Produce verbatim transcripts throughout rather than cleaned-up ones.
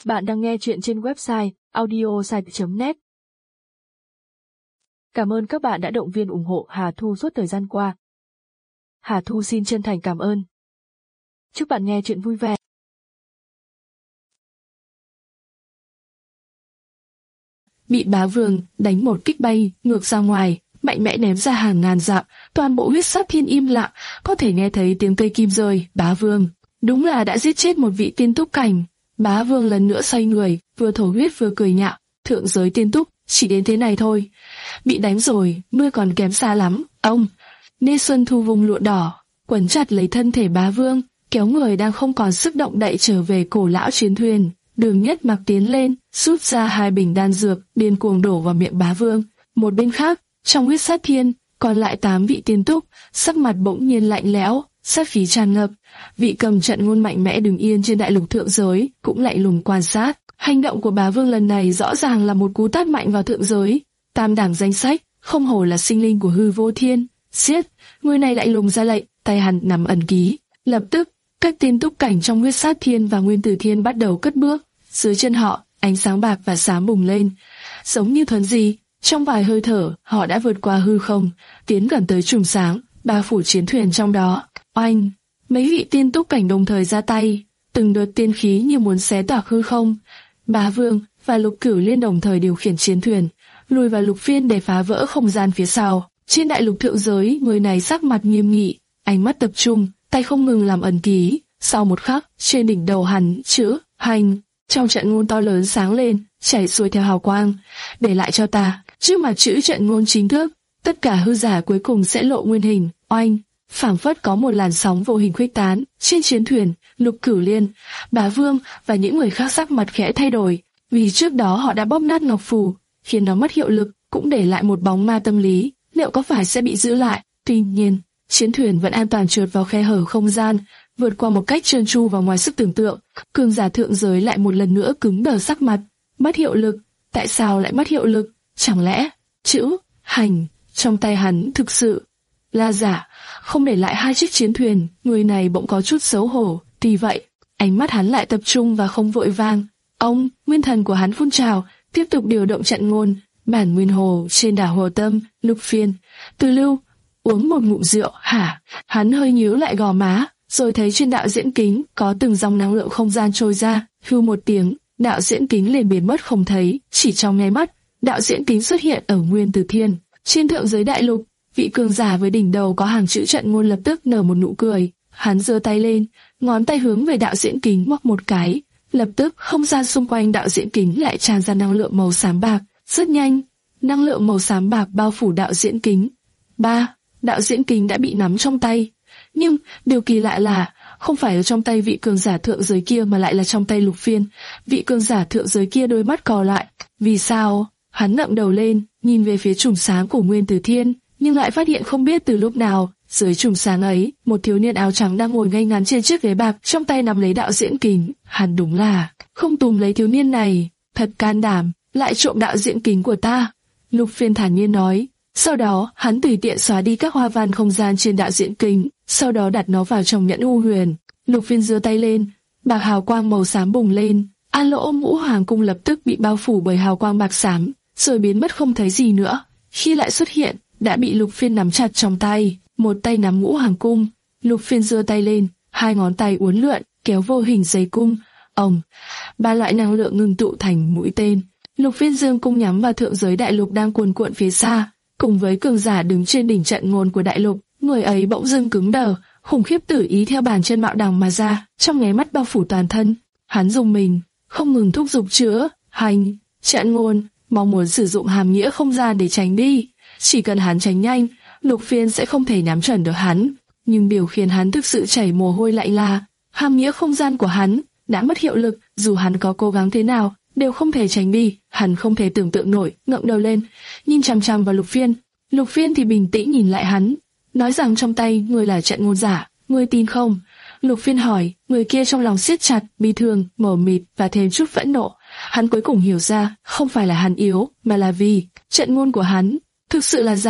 Bạn đang nghe chuyện trên website audiosite chấm net. Cảm ơn các bạn đã động viên ủng hộ Hà Thu suốt thời gian qua. Hà Thu xin chân thành cảm ơn. Chúc bạn nghe chuyện vui vẻ. Bị Bá Vương đánh một kích bay ngược ra ngoài, mạnh mẽ ném ra hàng ngàn dặm, toàn bộ huyết sát thiên im lặng, có thể nghe thấy tiếng cây kim rơi. Bá Vương đúng là đã giết chết một vị tiên túc cảnh. Bá Vương lần nữa xoay người, vừa thổ huyết vừa cười nhạo, thượng giới tiên túc, chỉ đến thế này thôi. Bị đánh rồi, ngươi còn kém xa lắm, ông. Nê Xuân Thu vùng lụa đỏ, quấn chặt lấy thân thể Bá Vương, kéo người đang không còn sức động đậy trở về cổ lão chiến thuyền. Đường Nhất Mặc tiến lên, rút ra hai bình đan dược, điên cuồng đổ vào miệng Bá Vương. Một bên khác, trong huyết sát thiên, còn lại tám vị tiên túc, sắc mặt bỗng nhiên lạnh lẽo, sát khí tràn ngập. Vị cầm trận ngôn mạnh mẽ đứng yên trên đại lục thượng giới cũng lạnh lùng quan sát. Hành động của Bá Vương lần này rõ ràng là một cú tát mạnh vào thượng giới. Tam đẳng danh sách, không hổ là sinh linh của hư vô thiên. Giết! Người này lạnh lùng ra lệnh, tay hắn nắm ẩn ký. Lập tức, các tiên túc cảnh trong huyết sát thiên và nguyên tử thiên bắt đầu cất bước. Dưới chân họ, ánh sáng bạc và xám bùng lên, giống như thuần di. Trong vài hơi thở, họ đã vượt qua hư không, tiến gần tới chùm sáng, bao phủ chiến thuyền trong đó. Oanh! Mấy vị tiên túc cảnh đồng thời ra tay, từng đợt tiên khí như muốn xé toạc hư không. Bá Vương và Lục Cửu Liên đồng thời điều khiển chiến thuyền, lùi vào lục phiên để phá vỡ không gian phía sau. Trên đại lục thượng giới, người này sắc mặt nghiêm nghị, ánh mắt tập trung, tay không ngừng làm ẩn ký. Sau một khắc, trên đỉnh đầu hắn chữ hành trong trận ngôn to lớn sáng lên, chảy xuôi theo hào quang. Để lại cho ta, trước mặt chữ trận ngôn chính thức, tất cả hư giả cuối cùng sẽ lộ nguyên hình. Oanh! Phảng phất có một làn sóng vô hình khuếch tán trên chiến thuyền. Lục Cửu Liên, Bá Vương và những người khác sắc mặt khẽ thay đổi, vì trước đó họ đã bóp nát ngọc phù, khiến nó mất hiệu lực, cũng để lại một bóng ma tâm lý. Liệu có phải sẽ bị giữ lại? Tuy nhiên, chiến thuyền vẫn an toàn trượt vào khe hở không gian, vượt qua một cách trơn tru và ngoài sức tưởng tượng. Cường giả thượng giới lại một lần nữa cứng đờ sắc mặt. Mất hiệu lực? Tại sao lại mất hiệu lực? Chẳng lẽ chữ hành trong tay hắn thực sự là giả? Không để lại hai chiếc chiến thuyền, người này bỗng có chút xấu hổ. Tuy vậy, ánh mắt hắn lại tập trung và không vội vàng. Ông, nguyên thần của hắn phun trào, tiếp tục điều động trận ngôn. Bản nguyên hồ trên đảo Hồ Tâm, Lục Phiên. Từ Lưu uống một ngụm rượu. Hả? Hắn hơi nhíu lại gò má, rồi thấy trên đạo diễn kính có từng dòng năng lượng không gian trôi ra. Hưu một tiếng, đạo diễn kính liền biến mất không thấy. Chỉ trong nháy mắt, đạo diễn kính xuất hiện ở nguyên tử thiên. Trên thượng giới đại lục, vị cường giả với đỉnh đầu có hàng chữ trận ngôn lập tức nở một nụ cười. Hắn giơ tay lên, ngón tay hướng về đạo diễn kính ngoắc một cái. Lập tức, không gian xung quanh đạo diễn kính lại tràn ra năng lượng màu xám bạc. Rất nhanh, năng lượng màu xám bạc bao phủ đạo diễn kính. Ba, đạo diễn kính đã bị nắm trong tay. Nhưng, điều kỳ lạ là, không phải ở trong tay vị cường giả thượng giới kia mà lại là trong tay Lục Phiên. Vị cường giả thượng giới kia đôi mắt cò lại. Vì sao? Hắn ngẩng đầu lên, nhìn về phía chùm sáng của nguyên tử thiên, nhưng lại phát hiện không biết từ lúc nào, dưới chùm sáng ấy, một thiếu niên áo trắng đang ngồi ngay ngắn trên chiếc ghế bạc, trong tay nắm lấy đạo diễn kính. Hắn đúng là không túm lấy thiếu niên này, thật can đảm, lại trộm đạo diễn kính của ta. Lục Phiên thản nhiên nói. Sau đó, hắn tùy tiện xóa đi các hoa văn không gian trên đạo diễn kính, sau đó đặt nó vào trong nhẫn u huyền. Lục Phiên giơ tay lên, bạc hào quang màu xám bùng lên. An Lỗ Ngũ Hoàng cung lập tức bị bao phủ bởi hào quang bạc xám, rồi biến mất không thấy gì nữa. Khi lại xuất hiện, đã bị Lục Phiên nắm chặt trong tay, một tay nắm Ngũ Hoàng cung. Lục Phiên giơ tay lên, hai ngón tay uốn lượn, kéo vô hình dây cung. Ầm, ba loại năng lượng ngưng tụ thành mũi tên. Lục Phiên dương cung nhắm vào thượng giới đại lục đang cuồn cuộn phía xa, cùng với cường giả đứng trên đỉnh trận ngôn của đại lục. Người ấy bỗng dưng cứng đờ, khủng khiếp tử ý theo bàn chân mạo đằng mà ra, trong nháy mắt bao phủ toàn thân. Hắn dùng mình, không ngừng thúc giục chữa hành trận ngôn, mong muốn sử dụng hàm nghĩa không gian để tránh đi. Chỉ cần hắn tránh nhanh, Lục Phiên sẽ không thể nắm chuẩn được hắn. Nhưng điều khiến hắn thực sự chảy mồ hôi lạnh là hàm nghĩa không gian của hắn đã mất hiệu lực. Dù hắn có cố gắng thế nào, đều không thể tránh đi. Hắn không thể tưởng tượng nổi, ngẩng đầu lên, nhìn chằm chằm vào Lục Phiên. Lục Phiên thì bình tĩnh nhìn lại hắn, nói rằng trong tay người là trận ngôn giả, ngươi tin không? Lục Phiên hỏi. Người kia trong lòng siết chặt, bi thương, mờ mịt và thêm chút phẫn nộ. Hắn cuối cùng hiểu ra, không phải là hắn yếu, mà là vì trận ngôn của hắn thực sự là giả.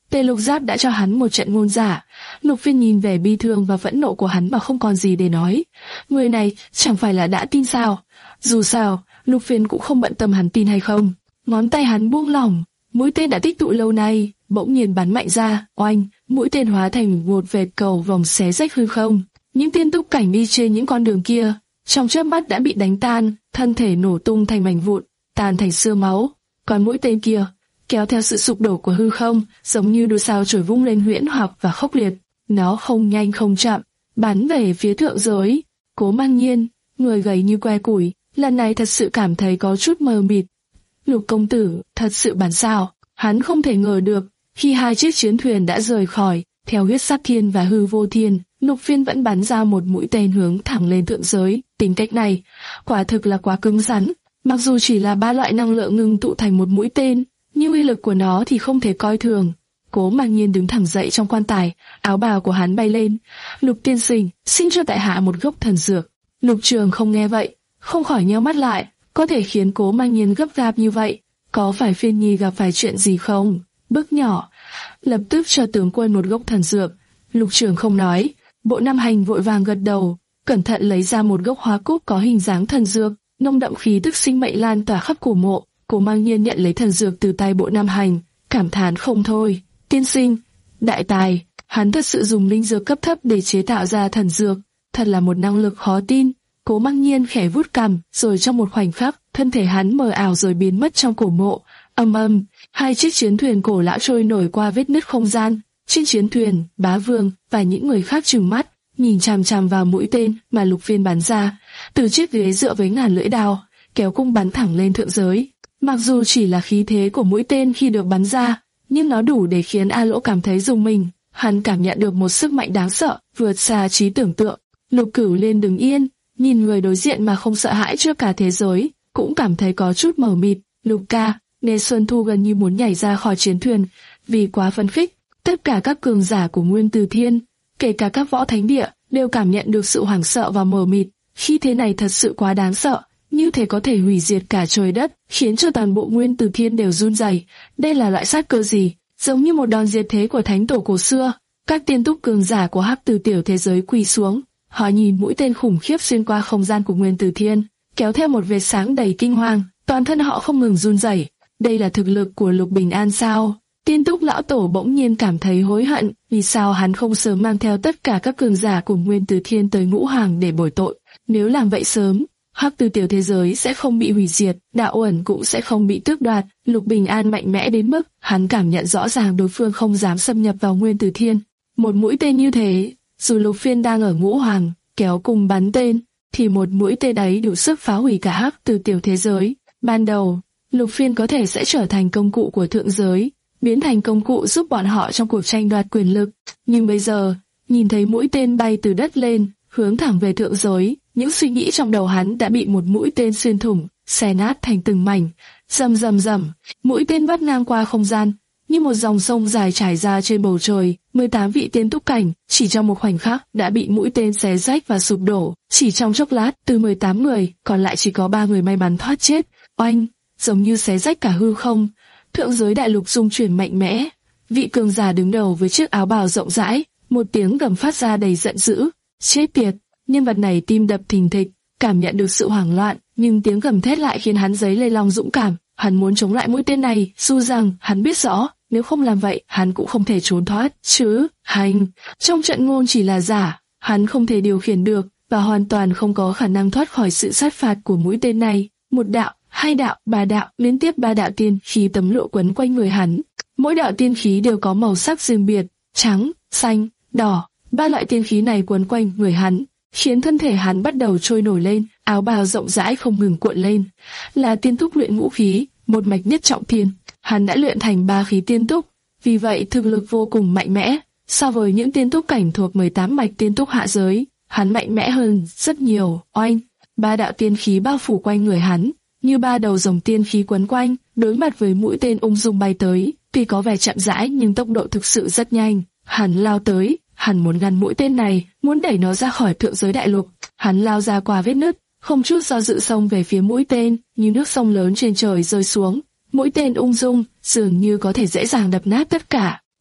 Tề Lục Giáp đã cho hắn một trận ngôn giả. Lục Phiên nhìn về bi thương và phẫn nộ của hắn mà không còn gì để nói. Người này chẳng phải là đã tin sao? Dù sao, Lục Phiên cũng không bận tâm hắn tin hay không. Ngón tay hắn buông lỏng, mũi tên đã tích tụ lâu nay bỗng nhiên bắn mạnh ra, oanh, mũi tên hóa thành một vệt cầu vòng xé rách hư không. Những tiên túc cảnh đi trên những con đường kia, trong chớp mắt đã bị đánh tan, thân thể nổ tung thành mảnh vụn, tan thành xương máu. Còn mũi tên kia, kéo theo sự sụp đổ của hư không, giống như đôi sao chổi vung lên huyễn hoặc và khốc liệt. Nó không nhanh không chậm, bắn về phía thượng giới. Cố Mang Nhiên, người gầy như que củi, lần này thật sự cảm thấy có chút mờ mịt. Lục công tử, thật sự bắn sao? Hắn không thể ngờ được, khi hai chiếc chiến thuyền đã rời khỏi, theo huyết sát thiên và hư vô thiên, Lục Phiên vẫn bắn ra một mũi tên hướng thẳng lên thượng giới. Tính cách này, quả thực là quá cứng rắn. Mặc dù chỉ là ba loại năng lượng ngưng tụ thành một mũi tên, nhưng uy lực của nó thì không thể coi thường. Cố Mang Nhiên đứng thẳng dậy trong quan tài, áo bào của hắn bay lên. Lục tiên sinh, xin cho tại hạ một gốc thần dược. Lục Trường không nghe vậy, không khỏi nheo mắt lại. Có thể khiến Cố Mang Nhiên gấp gáp như vậy, có phải Phiên Nhi gặp phải chuyện gì không? Bước nhỏ, lập tức cho tướng quân một gốc thần dược. Lục Trường không nói. Bộ Nam Hành vội vàng gật đầu, cẩn thận lấy ra một gốc hoa cúc có hình dáng thần dược, nồng đậm khí tức sinh mệnh lan tỏa khắp cổ mộ. Cố Mang Nhiên nhận lấy thần dược từ tay Bộ Nam Hành, cảm thán không thôi. Tiên sinh, đại tài, hắn thật sự dùng linh dược cấp thấp để chế tạo ra thần dược, thật là một năng lực khó tin. Cố Mang Nhiên khẽ vuốt cằm, rồi trong một khoảnh khắc, thân thể hắn mờ ảo rồi biến mất trong cổ mộ. Âm âm, hai chiếc chiến thuyền cổ lão trôi nổi qua vết nứt không gian. Trên chiến thuyền, Bá Vương và những người khác trừng mắt, nhìn chằm chằm vào mũi tên mà Lục Phiên bắn ra. Từ chiếc ghế dựa với ngàn lưỡi đao, kéo cung bắn thẳng lên thượng giới. Mặc dù chỉ là khí thế của mũi tên khi được bắn ra, nhưng nó đủ để khiến A Lỗ cảm thấy rùng mình. Hắn cảm nhận được một sức mạnh đáng sợ, vượt xa trí tưởng tượng. Lục Cửu lên đứng yên, nhìn người đối diện mà không sợ hãi trước cả thế giới, cũng cảm thấy có chút mờ mịt. Lục ca, Nê Xuân Thu gần như muốn nhảy ra khỏi chiến thuyền, vì quá phấn khích. Tất cả các cường giả của Nguyên Từ Thiên, kể cả các võ thánh địa, đều cảm nhận được sự hoảng sợ và mờ mịt. Khi thế này thật sự quá đáng sợ, như thể có thể hủy diệt cả trời đất, khiến cho toàn bộ Nguyên Từ Thiên đều run rẩy. Đây là loại sát cơ gì? Giống như một đòn diệt thế của thánh tổ cổ xưa. Các tiên túc cường giả của Hắc Từ tiểu thế giới quỳ xuống, họ nhìn mũi tên khủng khiếp xuyên qua không gian của Nguyên Từ Thiên, kéo theo một vệt sáng đầy kinh hoàng, toàn thân họ không ngừng run rẩy. Đây là thực lực của Lục Bình An sao? Tiên túc lão tổ bỗng nhiên cảm thấy hối hận, vì sao hắn không sớm mang theo tất cả các cường giả của Nguyên Từ Thiên tới Ngũ Hoàng để bồi tội. Nếu làm vậy sớm, Hắc Từ tiểu thế giới sẽ không bị hủy diệt, đạo uẩn cũng sẽ không bị tước đoạt. Lục Bình An mạnh mẽ đến mức hắn cảm nhận rõ ràng đối phương không dám xâm nhập vào Nguyên Từ Thiên. Một mũi tên như thế, dù Lục Phiên đang ở Ngũ Hoàng kéo cùng bắn tên, thì một mũi tên ấy đủ sức phá hủy cả Hắc Từ tiểu thế giới. Ban đầu, Lục Phiên có thể sẽ trở thành công cụ của thượng giới, biến thành công cụ giúp bọn họ trong cuộc tranh đoạt quyền lực. Nhưng bây giờ, nhìn thấy mũi tên bay từ đất lên, hướng thẳng về thượng giới, những suy nghĩ trong đầu hắn đã bị một mũi tên xuyên thủng, xé nát thành từng mảnh. Rầm rầm rầm, mũi tên vắt ngang qua không gian, như một dòng sông dài trải ra trên bầu trời. mười tám vị tiên túc cảnh chỉ trong một khoảnh khắc đã bị mũi tên xé rách và sụp đổ. Chỉ trong chốc lát, từ mười tám người, còn lại chỉ có ba người may mắn thoát chết. Oanh, giống như xé rách cả hư không. Thượng giới đại lục rung chuyển mạnh mẽ. Vị cường giả đứng đầu với chiếc áo bào rộng rãi, một tiếng gầm phát ra đầy giận dữ. Chết tiệt! Nhân vật này tim đập thình thịch, cảm nhận được sự hoảng loạn, nhưng tiếng gầm thét lại khiến hắn dấy lên lòng dũng cảm. Hắn muốn chống lại mũi tên này, dù rằng hắn biết rõ, nếu không làm vậy, hắn cũng không thể trốn thoát. Chứ, hành, trong trận ngôn chỉ là giả, hắn không thể điều khiển được, và hoàn toàn không có khả năng thoát khỏi sự sát phạt của mũi tên này. Một đạo, hai đạo, ba đạo, liên tiếp ba đạo tiên khí tấm lộ quấn quanh người hắn. Mỗi đạo tiên khí đều có màu sắc riêng biệt, trắng, xanh, đỏ. Ba loại tiên khí này quấn quanh người hắn, khiến thân thể hắn bắt đầu trôi nổi lên, áo bào rộng rãi không ngừng cuộn lên. Là tiên túc luyện ngũ khí, một mạch nhất trọng thiên, hắn đã luyện thành ba khí tiên túc, vì vậy thực lực vô cùng mạnh mẽ. So với những tiên túc cảnh thuộc mười tám mạch tiên túc hạ giới, hắn mạnh mẽ hơn rất nhiều. Oanh, ba đạo tiên khí bao phủ quanh người hắn, như ba đầu rồng tiên khí quấn quanh, đối mặt với mũi tên ung dung bay tới. Tuy có vẻ chậm rãi nhưng tốc độ thực sự rất nhanh. Hắn lao tới, hắn muốn ngăn mũi tên này, muốn đẩy nó ra khỏi thượng giới đại lục. Hắn lao ra qua vết nứt, không chút do dự xông về phía mũi tên, như nước sông lớn trên trời rơi xuống. Mũi tên ung dung, dường như có thể dễ dàng đập nát tất cả.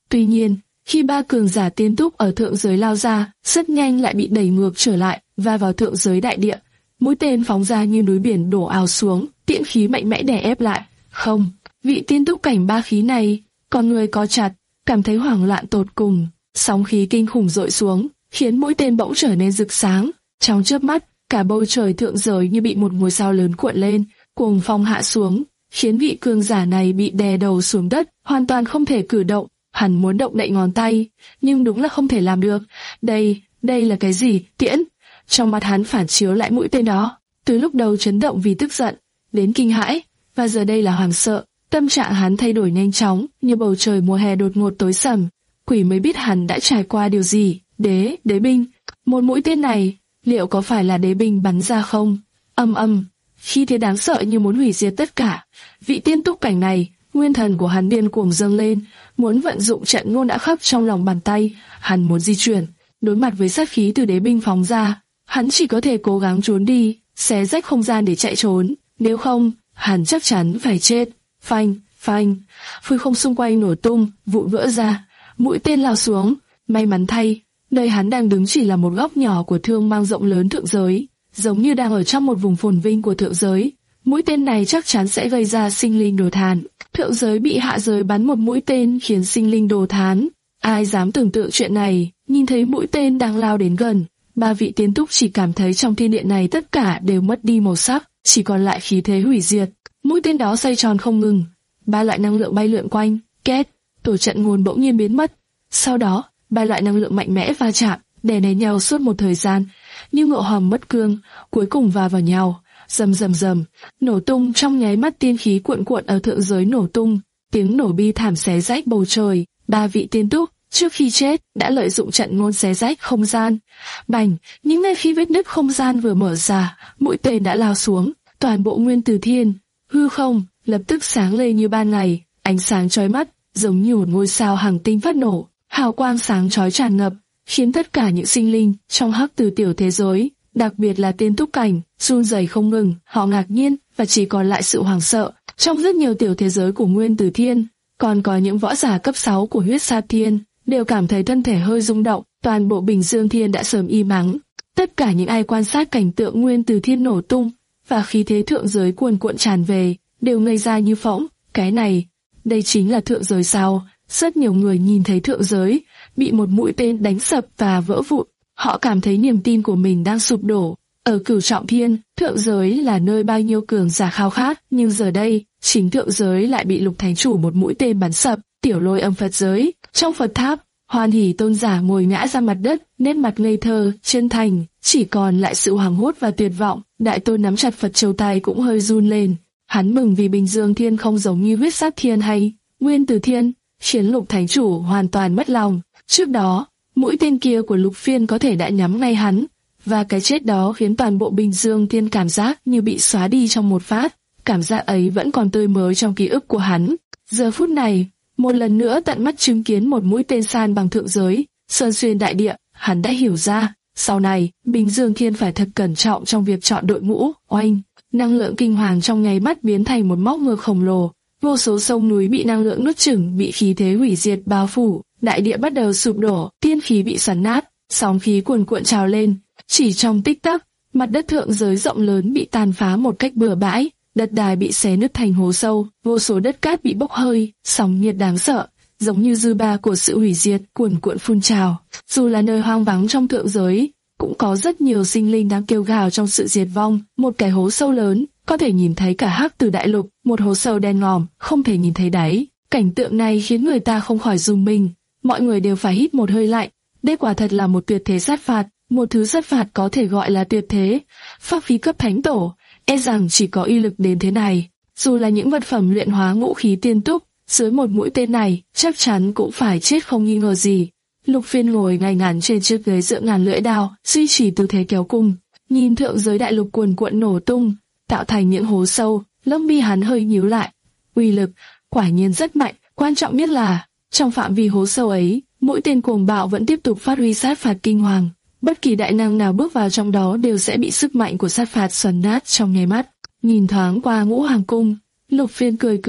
Tuy nhiên, khi ba cường giả tiên túc ở thượng giới lao ra, rất nhanh lại bị đẩy ngược trở lại và vào thượng giới đại địa. Mũi tên phóng ra như núi biển đổ ào xuống, tiễn khí mạnh mẽ đè ép lại. Không, vị tiên túc cảnh ba khí này, con người co chặt, cảm thấy hoảng loạn tột cùng. Sóng khí kinh khủng dội xuống, khiến mũi tên bỗng trở nên rực sáng. Trong chớp mắt, cả bầu trời thượng giới như bị một ngôi sao lớn cuộn lên, cuồng phong hạ xuống, khiến vị cường giả này bị đè đầu xuống đất, hoàn toàn không thể cử động. Hắn muốn động đậy ngón tay, nhưng đúng là không thể làm được. Đây, đây là cái gì? Tiễn. Trong mắt hắn phản chiếu lại mũi tên đó, từ lúc đầu chấn động vì tức giận, đến kinh hãi, và giờ đây là hoảng sợ. Tâm trạng hắn thay đổi nhanh chóng, như bầu trời mùa hè đột ngột tối sầm. Quỷ mới biết hắn đã trải qua điều gì. Đế, đế binh. Một mũi tên này, liệu có phải là đế binh bắn ra không? Âm âm, khi thế đáng sợ như muốn hủy diệt tất cả. Vị tiên túc cảnh này, nguyên thần của hắn điên cuồng dâng lên, muốn vận dụng trận ngôn đã khắc trong lòng bàn tay. Hắn muốn di chuyển, đối mặt với sát khí từ đế binh phóng ra, hắn chỉ có thể cố gắng trốn đi, xé rách không gian để chạy trốn. Nếu không, hắn chắc chắn phải chết. Phanh, phanh, phôi không xung quanh nổ tung, vụn vỡ ra, mũi tên lao xuống. May mắn thay, nơi hắn đang đứng chỉ là một góc nhỏ của thương mang rộng lớn thượng giới, giống như đang ở trong một vùng phồn vinh của thượng giới. Mũi tên này chắc chắn sẽ gây ra sinh linh đồ thán. Thượng giới bị hạ giới bắn một mũi tên khiến sinh linh đồ thán. Ai dám tưởng tượng chuyện này? Nhìn thấy mũi tên đang lao đến gần, ba vị tiên túc chỉ cảm thấy trong thiên địa này tất cả đều mất đi màu sắc, chỉ còn lại khí thế hủy diệt. Mũi tên đó xoay tròn không ngừng, ba loại năng lượng bay lượn quanh, két, tổ trận ngôn bỗng nhiên biến mất. Sau đó, ba loại năng lượng mạnh mẽ va chạm, đè nén nhau suốt một thời gian, như ngộ hòm mất cương, cuối cùng va vào nhau, rầm rầm rầm, nổ tung. Trong nháy mắt tiên khí cuộn cuộn ở thượng giới nổ tung, tiếng nổ bi thảm xé rách bầu trời. Ba vị tiên túc trước khi chết đã lợi dụng trận ngôn xé rách không gian. Bành, nhưng ngay khi vết nứt không gian vừa mở ra, mũi tên đã lao xuống, toàn bộ nguyên tử thiên, hư không lập tức sáng lên như ban ngày, ánh sáng chói mắt, giống như một ngôi sao hàng tinh phát nổ, hào quang sáng chói tràn ngập, khiến tất cả những sinh linh trong hắc từ tiểu thế giới, đặc biệt là tiên túc cảnh, run rẩy không ngừng. Họ ngạc nhiên và chỉ còn lại sự hoảng sợ. Trong rất nhiều tiểu thế giới của nguyên tử thiên, còn có những võ giả cấp sáu của huyết sa thiên, đều cảm thấy thân thể hơi rung động. Toàn bộ Bình Dương Thiên đã sớm im mắng. Tất cả những ai quan sát cảnh tượng nguyên tử thiên nổ tung và khí thế thượng giới cuồn cuộn tràn về, đều ngây ra như phỗng. Cái này, đây chính là thượng giới sao? Rất nhiều người nhìn thấy thượng giới bị một mũi tên đánh sập và vỡ vụn, họ cảm thấy niềm tin của mình đang sụp đổ. Ở Cửu Trọng Thiên, thượng giới là nơi bao nhiêu cường giả khao khát, nhưng giờ đây, chính thượng giới lại bị Lục Thánh Chủ một mũi tên bắn sập. Tiểu Lôi Âm Phật giới, trong Phật tháp, Hoan Hỷ tôn giả ngồi ngã ra mặt đất, nét mặt ngây thơ, chân thành, chỉ còn lại sự hoảng hốt và tuyệt vọng. Đại Tôn nắm chặt Phật châu tay cũng hơi run lên. Hắn mừng vì Bình Dương Thiên không giống như Huyết Sát Thiên hay Nguyên Tử Thiên, khiến Lục Thánh Chủ hoàn toàn mất lòng. Trước đó, mũi tên kia của Lục Phiên có thể đã nhắm ngay hắn, và cái chết đó khiến toàn bộ Bình Dương Thiên cảm giác như bị xóa đi trong một phát. Cảm giác ấy vẫn còn tươi mới trong ký ức của hắn. Giờ phút này, một lần nữa tận mắt chứng kiến một mũi tên san bằng thượng giới, sơn xuyên đại địa, hắn đã hiểu ra, sau này, Bình Dương Thiên phải thật cẩn trọng trong việc chọn đội ngũ. Oanh, năng lượng kinh hoàng trong nháy mắt biến thành một móc ngược khổng lồ, vô số sông núi bị năng lượng nuốt chửng, bị khí thế hủy diệt bao phủ, đại địa bắt đầu sụp đổ, tiên khí bị xoắn nát, sóng khí cuồn cuộn trào lên. Chỉ trong tích tắc, mặt đất thượng giới rộng lớn bị tàn phá một cách bừa bãi, đất đai bị xé nứt thành hố sâu, vô số đất cát bị bốc hơi, sóng nhiệt đáng sợ, giống như dư ba của sự hủy diệt cuồn cuộn phun trào. Dù là nơi hoang vắng trong thượng giới, cũng có rất nhiều sinh linh đang kêu gào trong sự diệt vong. Một cái hố sâu lớn, có thể nhìn thấy cả hắc từ đại lục, một hố sâu đen ngòm, không thể nhìn thấy đáy. Cảnh tượng này khiến người ta không khỏi rùng mình, mọi người đều phải hít một hơi lạnh. Đây quả thật là một tuyệt thế sát phạt, một thứ sát phạt có thể gọi là tuyệt thế. Pháp khí cấp thánh tổ, e rằng chỉ có uy lực đến thế này. Dù là những vật phẩm luyện hóa ngũ khí tiên túc, dưới một mũi tên này, chắc chắn cũng phải chết không nghi ngờ gì. Lục Phiên ngồi ngay ngắn trên chiếc ghế dựa ngàn lưỡi đao, duy trì tư thế kéo cung, nhìn thượng giới đại lục cuồn cuộn nổ tung, tạo thành những hố sâu. Lông mi hắn hơi nhíu lại. Uy lực quả nhiên rất mạnh, quan trọng nhất là trong phạm vi hố sâu ấy, mũi tên cuồng bạo vẫn tiếp tục phát huy sát phạt kinh hoàng. Bất kỳ đại năng nào bước vào trong đó đều sẽ bị sức mạnh của sát phạt xoắn nát trong nháy mắt. Nhìn thoáng qua Ngũ Hoàng cung, Lục Phiên cười cười,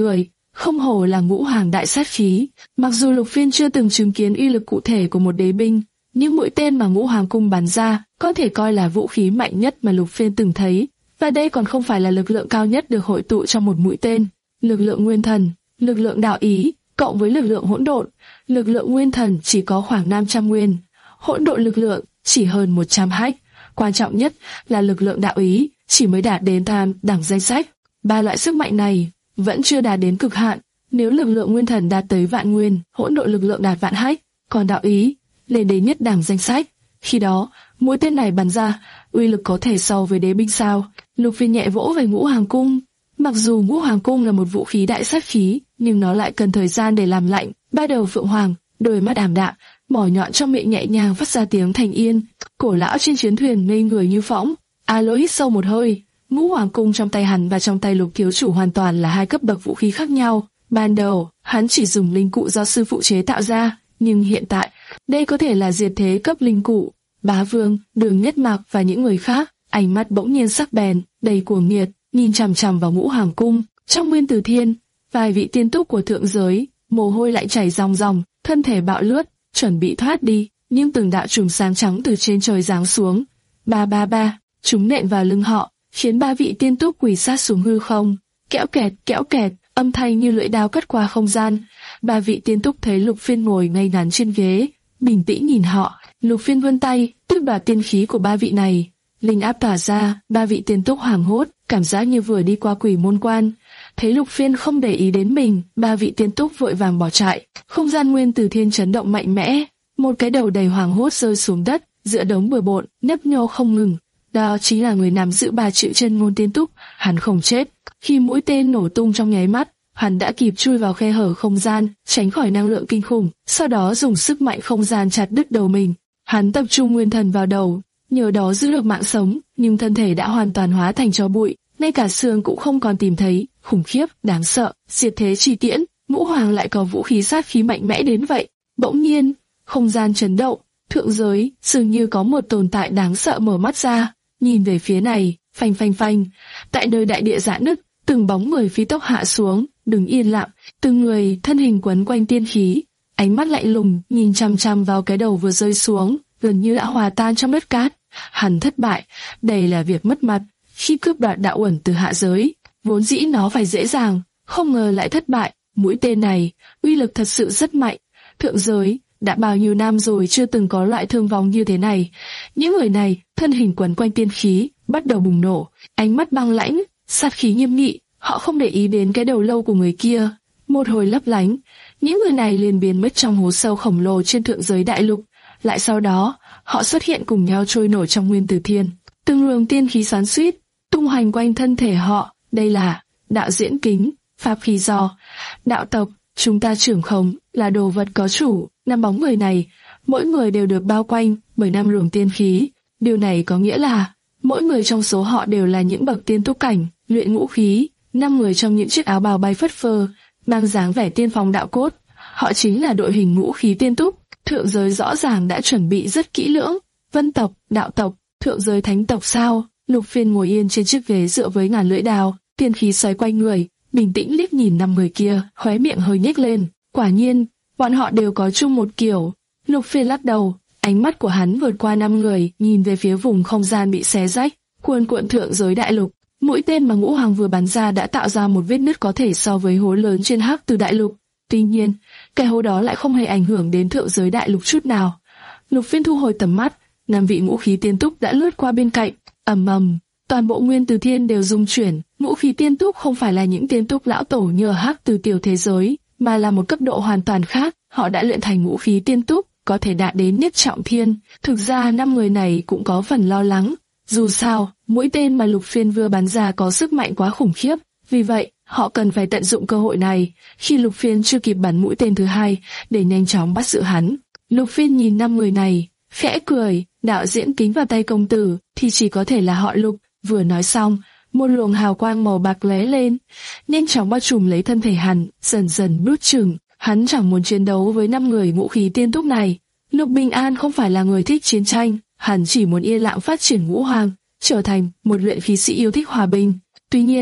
không hổ là ngũ hoàng đại sát khí. Mặc dù Lục Phiên chưa từng chứng kiến uy lực cụ thể của một đế binh, nhưng mũi tên mà ngũ hoàng cung bắn ra có thể coi là vũ khí mạnh nhất mà Lục Phiên từng thấy. Và đây còn không phải là lực lượng cao nhất được hội tụ trong một mũi tên. Lực lượng nguyên thần, lực lượng đạo ý, cộng với lực lượng hỗn độn. Lực lượng nguyên thần chỉ có khoảng năm trăm nguyên, hỗn độn lực lượng chỉ hơn một trăm hách. Quan trọng nhất là lực lượng đạo ý chỉ mới đạt đến tam đẳng danh sách. Ba loại sức mạnh này vẫn chưa đạt đến cực hạn. Nếu lực lượng nguyên thần đạt tới vạn nguyên, hỗn độn lực lượng đạt vạn hách, còn đạo ý lên đến nhất đẳng danh sách. Khi đó, mũi tên này bắn ra, uy lực có thể so với đế binh sao? Lục Phiên nhẹ vỗ về ngũ hoàng cung. Mặc dù ngũ hoàng cung là một vũ khí đại sát khí, nhưng nó lại cần thời gian để làm lạnh. Ba đầu phượng hoàng, đôi mắt ảm đạm, mỏ nhọn trong miệng nhẹ nhàng phát ra tiếng thành yên. Cổ lão trên chiến thuyền ngây người như phỗng. A Lỗ hít sâu một hơi. Ngũ hoàng cung trong tay hắn và trong tay Lục thiếu chủ hoàn toàn là hai cấp bậc vũ khí khác nhau. Ban đầu, hắn chỉ dùng linh cụ do sư phụ chế tạo ra, nhưng hiện tại, đây có thể là diệt thế cấp linh cụ. Bá Vương, Đường Nhất Mạc và những người khác, ánh mắt bỗng nhiên sắc bén, đầy cuồng nhiệt, nhìn chằm chằm vào ngũ hoàng cung. Trong Nguyên Tử Thiên, vài vị tiên túc của thượng giới, mồ hôi lại chảy ròng ròng, thân thể bạo lướt, chuẩn bị thoát đi, nhưng từng đạo chùm sáng trắng từ trên trời giáng xuống. Ba ba ba, chúng nện vào lưng họ, khiến ba vị tiên túc quỳ sát xuống hư không. Kẽo kẹt, kẽo kẹt, âm thanh như lưỡi đao cắt qua không gian. Ba vị tiên túc thấy Lục Phiên ngồi ngay ngắn trên ghế, bình tĩnh nhìn họ. Lục Phiên vươn tay, tước đoạt tiên khí của ba vị này. Linh áp tỏa ra, ba vị tiên túc hoảng hốt, cảm giác như vừa đi qua quỷ môn quan. Thấy Lục Phiên không để ý đến mình, ba vị tiên túc vội vàng bỏ chạy. Không gian Nguyên Tử Thiên chấn động mạnh mẽ, một cái đầu đầy hoảng hốt rơi xuống đất, giữa đống bừa bộn, nhấp nhô không ngừng. Đó chính là người nắm giữ ba chữ chân ngôn tiên túc. Hắn không chết. Khi mũi tên nổ tung trong nháy mắt, hắn đã kịp chui vào khe hở không gian, tránh khỏi năng lượng kinh khủng, sau đó dùng sức mạnh không gian chặt đứt đầu mình. Hắn tập trung nguyên thần vào đầu, nhờ đó giữ được mạng sống, nhưng thân thể đã hoàn toàn hóa thành tro bụi, ngay cả xương cũng không còn tìm thấy. Khủng khiếp, đáng sợ, diệt thế chi tiễn, ngũ hoàng lại có vũ khí sát khí mạnh mẽ đến vậy. Bỗng nhiên, không gian chấn động, thượng giới dường như có một tồn tại đáng sợ mở mắt ra, nhìn về phía này. Phanh phanh phanh, tại nơi đại địa rạn nứt, từng bóng người phi tốc hạ xuống, đứng yên lặng, từng người thân hình quấn quanh tiên khí, ánh mắt lạnh lùng nhìn chằm chằm vào cái đầu vừa rơi xuống, gần như đã hòa tan trong đất cát. Hắn thất bại, đây là việc mất mặt. Khi cướp đoạt đạo uẩn từ hạ giới, vốn dĩ nó phải dễ dàng, không ngờ lại thất bại. Mũi tên này, uy lực thật sự rất mạnh. Thượng giới đã bao nhiêu năm rồi chưa từng có loại thương vong như thế này. Những người này, thân hình quấn quanh tiên khí, bắt đầu bùng nổ, ánh mắt băng lãnh, sát khí nghiêm nghị. Họ không để ý đến cái đầu lâu của người kia. Một hồi lấp lánh, những người này liền biến mất trong hố sâu khổng lồ trên thượng giới đại lục. Lại sau đó, họ xuất hiện cùng nhau trôi nổi trong Nguyên Tử Thiên. Từng luồng tiên khí xoắn xuýt, tung hoành quanh thân thể họ. Đây là đạo diễn kính, pháp khí do đạo tộc chúng ta trưởng khống, là đồ vật có chủ. Năm bóng người này, mỗi người đều được bao quanh bởi năm luồng tiên khí. Điều này có nghĩa là mỗi người trong số họ đều là những bậc tiên túc cảnh, luyện ngũ khí. Năm người trong những chiếc áo bào bay phất phơ, mang dáng vẻ tiên phong đạo cốt. Họ chính là đội hình ngũ khí tiên túc. Thượng giới rõ ràng đã chuẩn bị rất kỹ lưỡng. Vân tộc, đạo tộc, thượng giới thánh tộc sao? Lục Phiên ngồi yên trên chiếc ghế dựa với ngàn lưỡi đao, tiên khí xoay quanh người, bình tĩnh liếc nhìn năm người kia, khóe miệng hơi nhếch lên. Quả nhiên, bọn họ đều có chung một kiểu. Lục Phiên lắc đầu, ánh mắt của hắn vượt qua năm người, nhìn về phía vùng không gian bị xé rách, cuồn cuộn thượng giới đại lục. Mũi tên mà Ngũ Hoàng vừa bắn ra đã tạo ra một vết nứt có thể so với hố lớn trên Hắc Từ đại lục. Tuy nhiên, cái hố đó lại không hề ảnh hưởng đến thượng giới đại lục chút nào. Lục Phiên thu hồi tầm mắt, năm vị ngũ khí tiên túc đã lướt qua bên cạnh. Ầm ầm, toàn bộ Nguyên Tử Thiên đều rung chuyển. Ngũ khí tiên túc không phải là những tiên túc lão tổ như ở Hắc Từ tiểu thế giới, mà là một cấp độ hoàn toàn khác. Họ đã luyện thành ngũ khí tiên túc, có thể đạt đến nhất trọng thiên. Thực ra năm người này cũng có phần lo lắng. Dù sao, mũi tên mà Lục Phiên vừa bắn ra có sức mạnh quá khủng khiếp, vì vậy họ cần phải tận dụng cơ hội này. Khi Lục Phiên chưa kịp bắn mũi tên thứ hai, để nhanh chóng bắt giữ hắn, Lục Phiên nhìn năm người này, khẽ cười. Đạo diễn kính vào tay công tử thì chỉ có thể là họ Lục. Vừa nói xong, một luồng hào quang màu bạc lóe lên, nhanh chóng bao trùm lấy thân thể hắn, dần dần nuốt chửng. Hắn chẳng muốn chiến đấu với năm người ngũ khí tiên túc này. Lục Bình An không phải là người thích chiến tranh, hắn chỉ muốn yên lặng phát triển Ngũ Hoàng, trở thành một luyện khí sĩ yêu thích hòa bình. Tuy nhiên,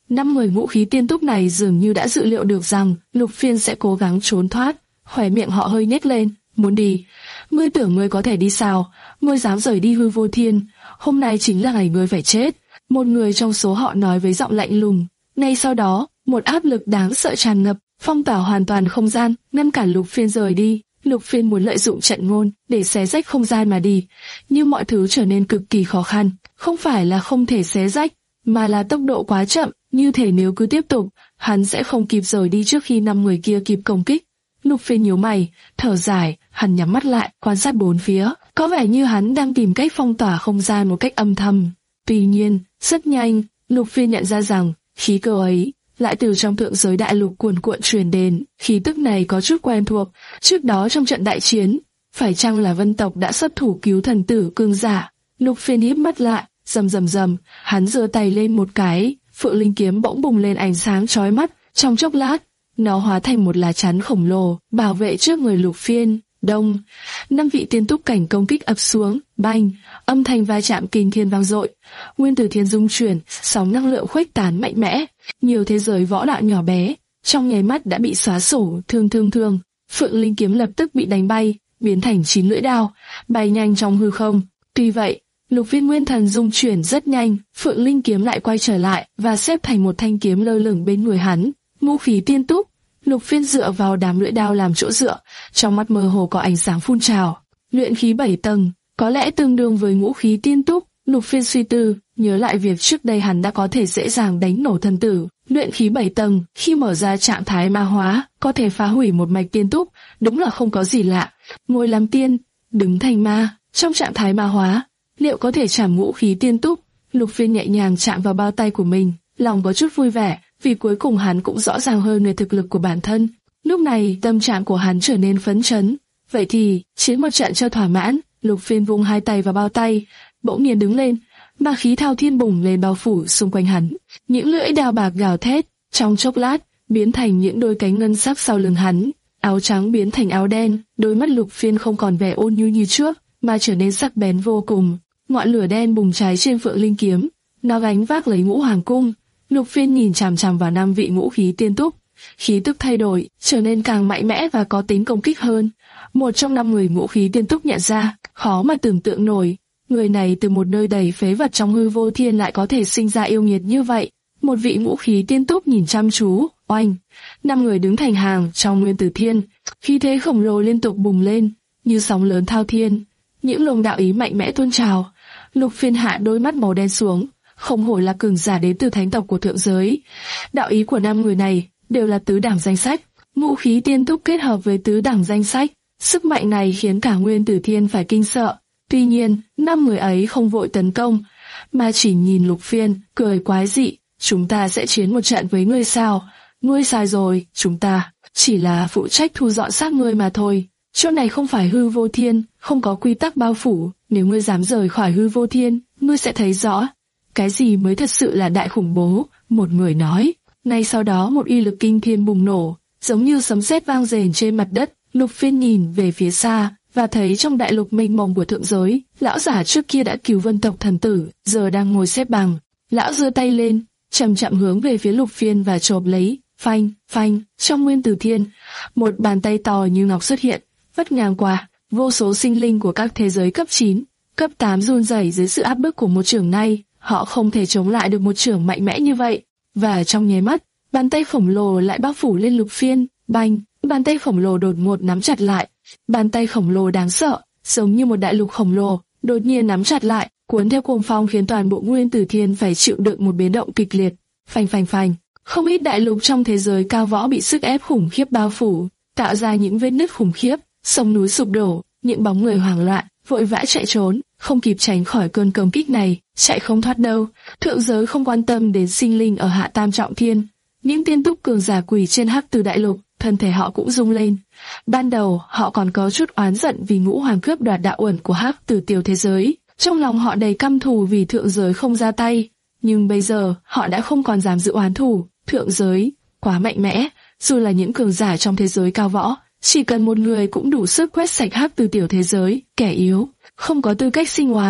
Năm người ngũ khí tiên túc này dường như đã dự liệu được rằng Lục Phiên sẽ cố gắng trốn thoát, khóe miệng họ hơi nhếch lên. Muốn đi? Ngươi tưởng ngươi có thể đi sao? Ngươi dám rời đi hư vô thiên? Hôm nay chính là ngày ngươi phải chết. Một người trong số họ nói với giọng lạnh lùng. Ngay sau đó, một áp lực đáng sợ tràn ngập, phong tỏa hoàn toàn không gian, ngăn cản Lục Phiên rời đi. Lục Phiên muốn lợi dụng trận ngôn để xé rách không gian mà đi, nhưng mọi thứ trở nên cực kỳ khó khăn. Không phải là không thể xé rách, mà là tốc độ quá chậm, như thể nếu cứ tiếp tục, hắn sẽ không kịp rời đi trước khi năm người kia kịp công kích. Lục Phiên nhíu mày, thở dài, hắn nhắm mắt lại, quan sát bốn phía, có vẻ như hắn đang tìm cách phong tỏa không gian một cách âm thầm. Tuy nhiên, rất nhanh, Lục Phiên nhận ra rằng khí cơ ấy lại từ trong thượng giới đại lục cuồn cuộn truyền đến. Khí tức này có chút quen thuộc, trước đó trong trận đại chiến, phải chăng là Vân tộc đã xuất thủ cứu thần tử cương giả? Lục Phiên híp mắt lại, rầm rầm rầm, hắn giơ tay lên một cái, Phượng Linh kiếm bỗng bùng lên ánh sáng chói mắt, trong chốc lát, nó hóa thành một lá chắn khổng lồ, bảo vệ trước người Lục Phiên. Đông, năm vị tiên túc cảnh công kích ập xuống, bang, âm thanh va chạm kinh thiên vang dội, nguyên tử thiên dung chuyển, sóng năng lượng khuếch tán mạnh mẽ, nhiều thế giới võ đạo nhỏ bé, trong nháy mắt đã bị xóa sổ, thương thương thương. Phượng Linh kiếm lập tức bị đánh bay, biến thành chín lưỡi đao, bay nhanh trong hư không. Tuy vậy, Lục Phiên nguyên thần dung chuyển rất nhanh, Phượng Linh kiếm lại quay trở lại và xếp thành một thanh kiếm lơ lửng bên người hắn. Ngũ khí tiên túc. Lục Phiên dựa vào đám lưỡi đao làm chỗ dựa, trong mắt mơ hồ có ánh sáng phun trào. Luyện khí bảy tầng, có lẽ tương đương với ngũ khí tiên túc. Lục Phiên suy tư, nhớ lại việc trước đây hắn đã có thể dễ dàng đánh nổ thần tử. Luyện khí bảy tầng, khi mở ra trạng thái ma hóa, có thể phá hủy một mạch tiên túc, đúng là không có gì lạ. Ngồi làm tiên, đứng thành ma, trong trạng thái ma hóa, liệu có thể chạm ngũ khí tiên túc? Lục Phiên nhẹ nhàng chạm vào bao tay của mình, lòng có chút vui vẻ, vì cuối cùng hắn cũng rõ ràng hơn về thực lực của bản thân. Lúc này tâm trạng của hắn trở nên phấn chấn. Vậy thì, chiến một trận cho thỏa mãn. Lục Phiên vung hai tay vào bao tay, bỗng nhiên đứng lên, ma khí thao thiên bùng lên bao phủ xung quanh hắn. Những lưỡi đao bạc gào thét, trong chốc lát, biến thành những đôi cánh ngân sắc sau lưng hắn. Áo trắng biến thành áo đen, đôi mắt Lục Phiên không còn vẻ ôn nhu như trước, mà trở nên sắc bén vô cùng. Ngọn lửa đen bùng cháy trên Phượng Linh kiếm, nó gánh vác lấy ngũ hoàng cung. Lục Phiên nhìn chằm chằm vào năm vị ngũ khí tiên túc, khí tức thay đổi, trở nên càng mạnh mẽ và có tính công kích hơn. Một trong năm người ngũ khí tiên túc nhận ra, khó mà tưởng tượng nổi, người này từ một nơi đầy phế vật trong hư vô thiên lại có thể sinh ra yêu nghiệt như vậy. Một vị ngũ khí tiên túc nhìn chăm chú, oanh, năm người đứng thành hàng trong nguyên tử thiên, khí thế khổng lồ liên tục bùng lên, như sóng lớn thao thiên, những luồng đạo ý mạnh mẽ tuôn trào. Lục Phiên hạ đôi mắt màu đen xuống. Không hổ là cường giả đến từ thánh tộc của thượng giới. Đạo ý của năm người này đều là tứ đẳng danh sách. Ngũ khí tiên túc kết hợp với tứ đẳng danh sách, sức mạnh này khiến cả nguyên tử thiên phải kinh sợ. Tuy nhiên, năm người ấy không vội tấn công, mà chỉ nhìn Lục Phiên, cười quái dị. Chúng ta sẽ chiến một trận với ngươi sao? Ngươi sai rồi, chúng ta chỉ là phụ trách thu dọn xác ngươi mà thôi. Chỗ này không phải hư vô thiên, không có quy tắc bao phủ. Nếu ngươi dám rời khỏi hư vô thiên, ngươi sẽ thấy rõ cái gì mới thật sự là đại khủng bố. Một người nói. Ngay sau đó một uy lực kinh thiên bùng nổ, giống như sấm sét vang rền trên mặt đất. Lục Phiên nhìn về phía xa và thấy trong đại lục mênh mông của thượng giới, lão giả trước kia đã cứu Vân tộc thần tử, giờ đang ngồi xếp bằng. Lão giơ tay lên, chậm chậm hướng về phía Lục Phiên và chộp lấy. Phanh, phanh, trong nguyên tử thiên, một bàn tay to như ngọc xuất hiện, vắt ngang qua. Vô số sinh linh của các thế giới cấp chín, cấp tám run rẩy dưới sự áp bức của một chưởng này. Họ không thể chống lại được một chưởng mạnh mẽ như vậy. Và trong nháy mắt, bàn tay khổng lồ lại bao phủ lên Lục Phiên. Bành, bàn tay khổng lồ đột ngột nắm chặt lại. Bàn tay khổng lồ đáng sợ, giống như một đại lục khổng lồ, đột nhiên nắm chặt lại, cuốn theo cuồng phong khiến toàn bộ nguyên tử thiên phải chịu đựng một biến động kịch liệt. Phanh phanh phanh, không ít đại lục trong thế giới cao võ bị sức ép khủng khiếp bao phủ, tạo ra những vết nứt khủng khiếp, sông núi sụp đổ, những bóng người hoảng loạn, vội vã chạy trốn, không kịp tránh khỏi cơn công kích này, chạy không thoát đâu. Thượng giới không quan tâm đến sinh linh ở hạ tam trọng thiên, những tiên túc cường giả quỳ trên hắc từ đại lục, thân thể họ cũng rung lên. Ban đầu họ còn có chút oán giận vì ngũ hoàng cướp đoạt đạo uẩn của hắc từ tiểu thế giới, trong lòng họ đầy căm thù vì thượng giới không ra tay. Nhưng bây giờ họ đã không còn dám giữ oán thù. Thượng giới quá mạnh mẽ, dù là những cường giả trong thế giới cao võ, chỉ cần một người cũng đủ sức quét sạch hắc từ tiểu thế giới. Kẻ yếu không có tư cách sinh oán.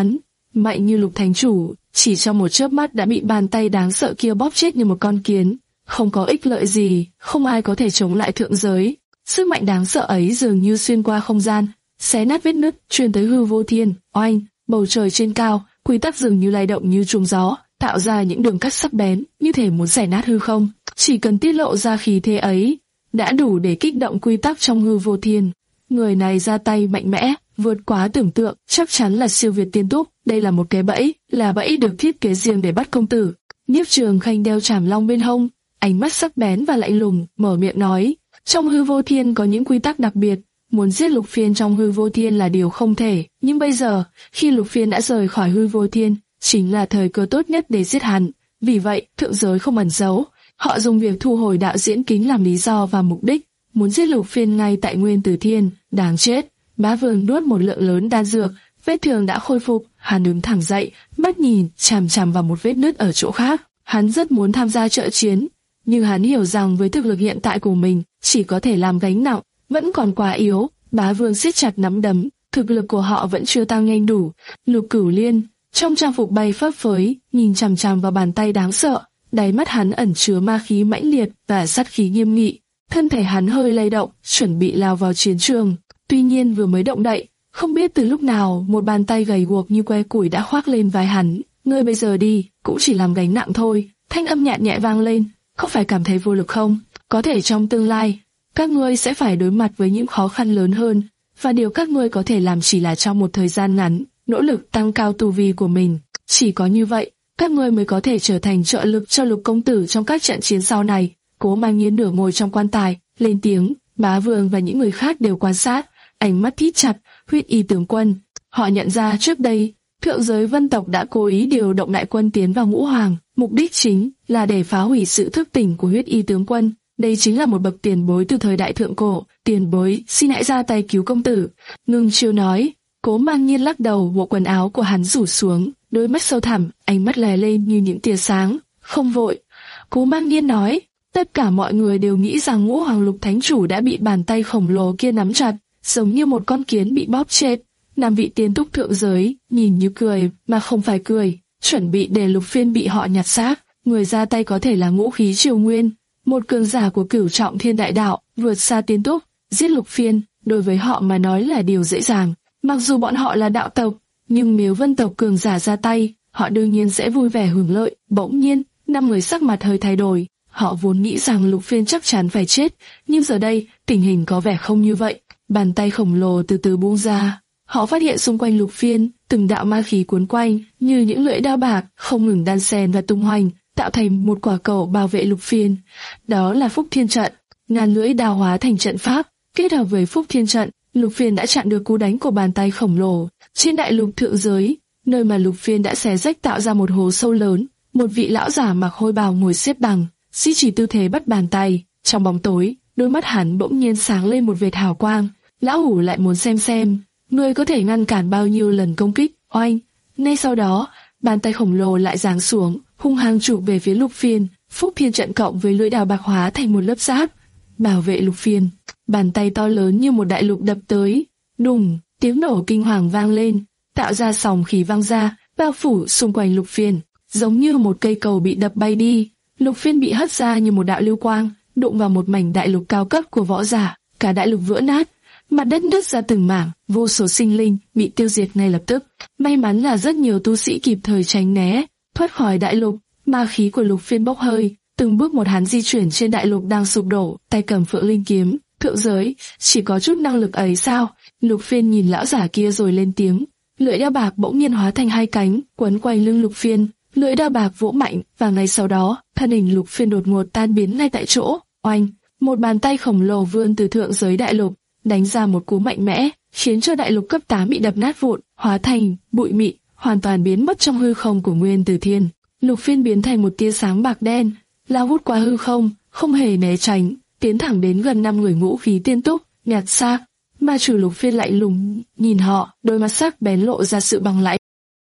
mạnh như Lục Thánh Chủ, chỉ trong một chớp mắt đã bị bàn tay đáng sợ kia bóp chết như một con kiến. Không có ích lợi gì, không ai có thể chống lại thượng giới. Sức mạnh đáng sợ ấy dường như xuyên qua không gian, xé nát vết nứt, truyền tới hư vô thiên. Oanh, bầu trời trên cao, quy tắc dường như lay động như chùm gió, tạo ra những đường cắt sắc bén, như thể muốn xẻ nát hư không. Chỉ cần tiết lộ ra khí thế ấy, đã đủ để kích động quy tắc trong hư vô thiên. Người này ra tay mạnh mẽ, vượt quá tưởng tượng, chắc chắn là siêu việt tiên túc. Đây là một cái bẫy, là bẫy được thiết kế riêng để bắt công tử. Nhiếp Trường Khanh đeo trảm long bên hông, ánh mắt sắc bén và lạnh lùng, mở miệng nói: trong hư vô thiên có những quy tắc đặc biệt, muốn giết Lục Phiên trong hư vô thiên là điều không thể. Nhưng bây giờ, khi Lục Phiên đã rời khỏi hư vô thiên, chính là thời cơ tốt nhất để giết hắn. Vì vậy, thượng giới không ẩn giấu, họ dùng việc thu hồi đạo diễn kính làm lý do và mục đích, muốn giết Lục Phiên ngay tại Nguyên Tử Thiên. Đáng chết! Bá Vương nuốt một lượng lớn đan dược, vết thương đã khôi phục, hắn đứng thẳng dậy, mắt nhìn chằm chằm vào một vết nứt ở chỗ khác. Hắn rất muốn tham gia trợ chiến, nhưng hắn hiểu rằng với thực lực hiện tại của mình, chỉ có thể làm gánh nặng, vẫn còn quá yếu. Bá Vương siết chặt nắm đấm, thực lực của họ vẫn chưa tăng nhanh đủ. Lục Cửu Liên, trong trang phục bay phấp phới, nhìn chằm chằm vào bàn tay đáng sợ, đáy mắt hắn ẩn chứa ma khí mãnh liệt và sát khí nghiêm nghị. Thân thể hắn hơi lay động, chuẩn bị lao vào chiến trường. Tuy nhiên vừa mới động đậy, không biết từ lúc nào một bàn tay gầy guộc như que củi đã khoác lên vai hắn. Ngươi bây giờ đi, cũng chỉ làm gánh nặng thôi. Thanh âm nhạt nhẹ vang lên. Không phải cảm thấy vô lực không? Có thể trong tương lai, các ngươi sẽ phải đối mặt với những khó khăn lớn hơn, và điều các ngươi có thể làm chỉ là trong một thời gian ngắn, nỗ lực tăng cao tu vi của mình. Chỉ có như vậy, các ngươi mới có thể trở thành trợ lực cho Lục công tử trong các trận chiến sau này. Cố Mang Nhiên nửa ngồi trong quan tài, lên tiếng. Bá Vương và những người khác đều quan sát, ánh mắt thít chặt. Huyết Y tướng quân, họ nhận ra trước đây thượng giới vân tộc đã cố ý điều động đại quân tiến vào Ngũ Hoàng, mục đích chính là để phá hủy sự thức tỉnh của Huyết Y tướng quân. Đây chính là một bậc tiền bối từ thời đại thượng cổ. Tiền bối, xin hãy ra tay cứu công tử. Ngưng Chiêu nói. Cố Mang Nhiên lắc đầu, bộ quần áo của hắn rủ xuống, đôi mắt sâu thẳm, ánh mắt lè lên như những tia sáng. Không vội. Cố Mang Nhiên nói. Tất cả mọi người đều nghĩ rằng Ngũ Hoàng Lục Thánh Chủ đã bị bàn tay khổng lồ kia nắm chặt, giống như một con kiến bị bóp chết. Năm vị tiên túc thượng giới nhìn như cười mà không phải cười, chuẩn bị để Lục Phiên bị họ nhặt xác. Người ra tay có thể là Ngũ Khí Triều Nguyên, một cường giả của cửu trọng thiên đại đạo, vượt xa tiên túc. Giết Lục Phiên đối với họ mà nói là điều dễ dàng. Mặc dù bọn họ là đạo tộc, nhưng nếu vân tộc cường giả ra tay, họ đương nhiên sẽ vui vẻ hưởng lợi. Bỗng nhiên, năm người sắc mặt hơi thay đổi. Họ vốn nghĩ rằng Lục Phiên chắc chắn phải chết, nhưng giờ đây tình hình có vẻ không như vậy. Bàn tay khổng lồ từ từ buông ra, họ phát hiện xung quanh Lục Phiên từng đạo ma khí cuốn quanh như những lưỡi dao bạc không ngừng đan xen và tung hoành, tạo thành một quả cầu bảo vệ Lục Phiên. Đó là Phúc Thiên trận. Ngàn lưỡi đao hóa thành trận pháp, kết hợp với Phúc Thiên trận, Lục Phiên đã chặn được cú đánh của bàn tay khổng lồ. Trên đại lục thượng giới, nơi mà Lục Phiên đã xé rách tạo ra một hố sâu lớn, một vị lão giả mặc hôi bào ngồi xếp bằng, duy trì tư thế bắt bàn tay. Trong bóng tối, đôi mắt hắn bỗng nhiên sáng lên một vệt hào quang. Lão Hủ lại muốn xem xem, ngươi có thể ngăn cản bao nhiêu lần công kích. Oanh! Ngay sau đó, bàn tay khổng lồ lại giáng xuống, hung hăng chụp về phía Lục Phiên. Phúc Thiên trận cộng với lưỡi đao bạc hóa thành một lớp giáp, bảo vệ Lục Phiên. Bàn tay to lớn như một đại lục đập tới. Đùng! Tiếng nổ kinh hoàng vang lên, tạo ra sóng khí vang ra, bao phủ xung quanh Lục Phiên, giống như một cây cầu bị đập bay đi. Lục Phiên bị hất ra như một đạo lưu quang, đụng vào một mảnh đại lục cao cấp của võ giả. Cả đại lục vỡ nát, mặt đất nứt ra từng mảng, vô số sinh linh bị tiêu diệt ngay lập tức. May mắn là rất nhiều tu sĩ kịp thời tránh né, thoát khỏi đại lục. Ma khí của Lục Phiên bốc hơi, từng bước một hắn di chuyển trên đại lục đang sụp đổ, tay cầm Phượng Linh kiếm. Thượng giới chỉ có chút năng lực ấy sao? Lục Phiên nhìn lão giả kia rồi lên tiếng. Lưỡi đao bạc bỗng nhiên hóa thành hai cánh, quấn quanh lưng Lục Phiên. Lưỡi đao bạc vỗ mạnh, và ngay sau đó, thân hình Lục Phiên đột ngột tan biến ngay tại chỗ. Oanh! Một bàn tay khổng lồ vươn từ thượng giới đại lục, đánh ra một cú mạnh mẽ, khiến cho đại lục cấp tám bị đập nát vụn, hóa thành bụi mịn, hoàn toàn biến mất trong hư không của Nguyên Tử Thiên. Lục Phiên biến thành một tia sáng bạc đen, lao vút qua hư không, không hề né tránh, tiến thẳng đến gần năm người Ngũ Khí tiên túc, nhặt xác. Ma chủ Lục Phiên lạnh lùng nhìn họ, đôi mắt sắc bén lộ ra sự băng lãnh.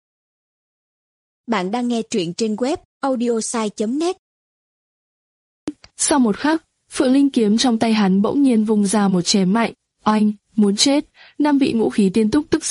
Bạn đang nghe truyện trên web audiosai chấm net. Sau một khắc, Phượng Linh kiếm trong tay hắn bỗng nhiên vung ra một chém mạnh. Oanh! Muốn chết! Năm vị Ngũ Khí tiên túc tức giận,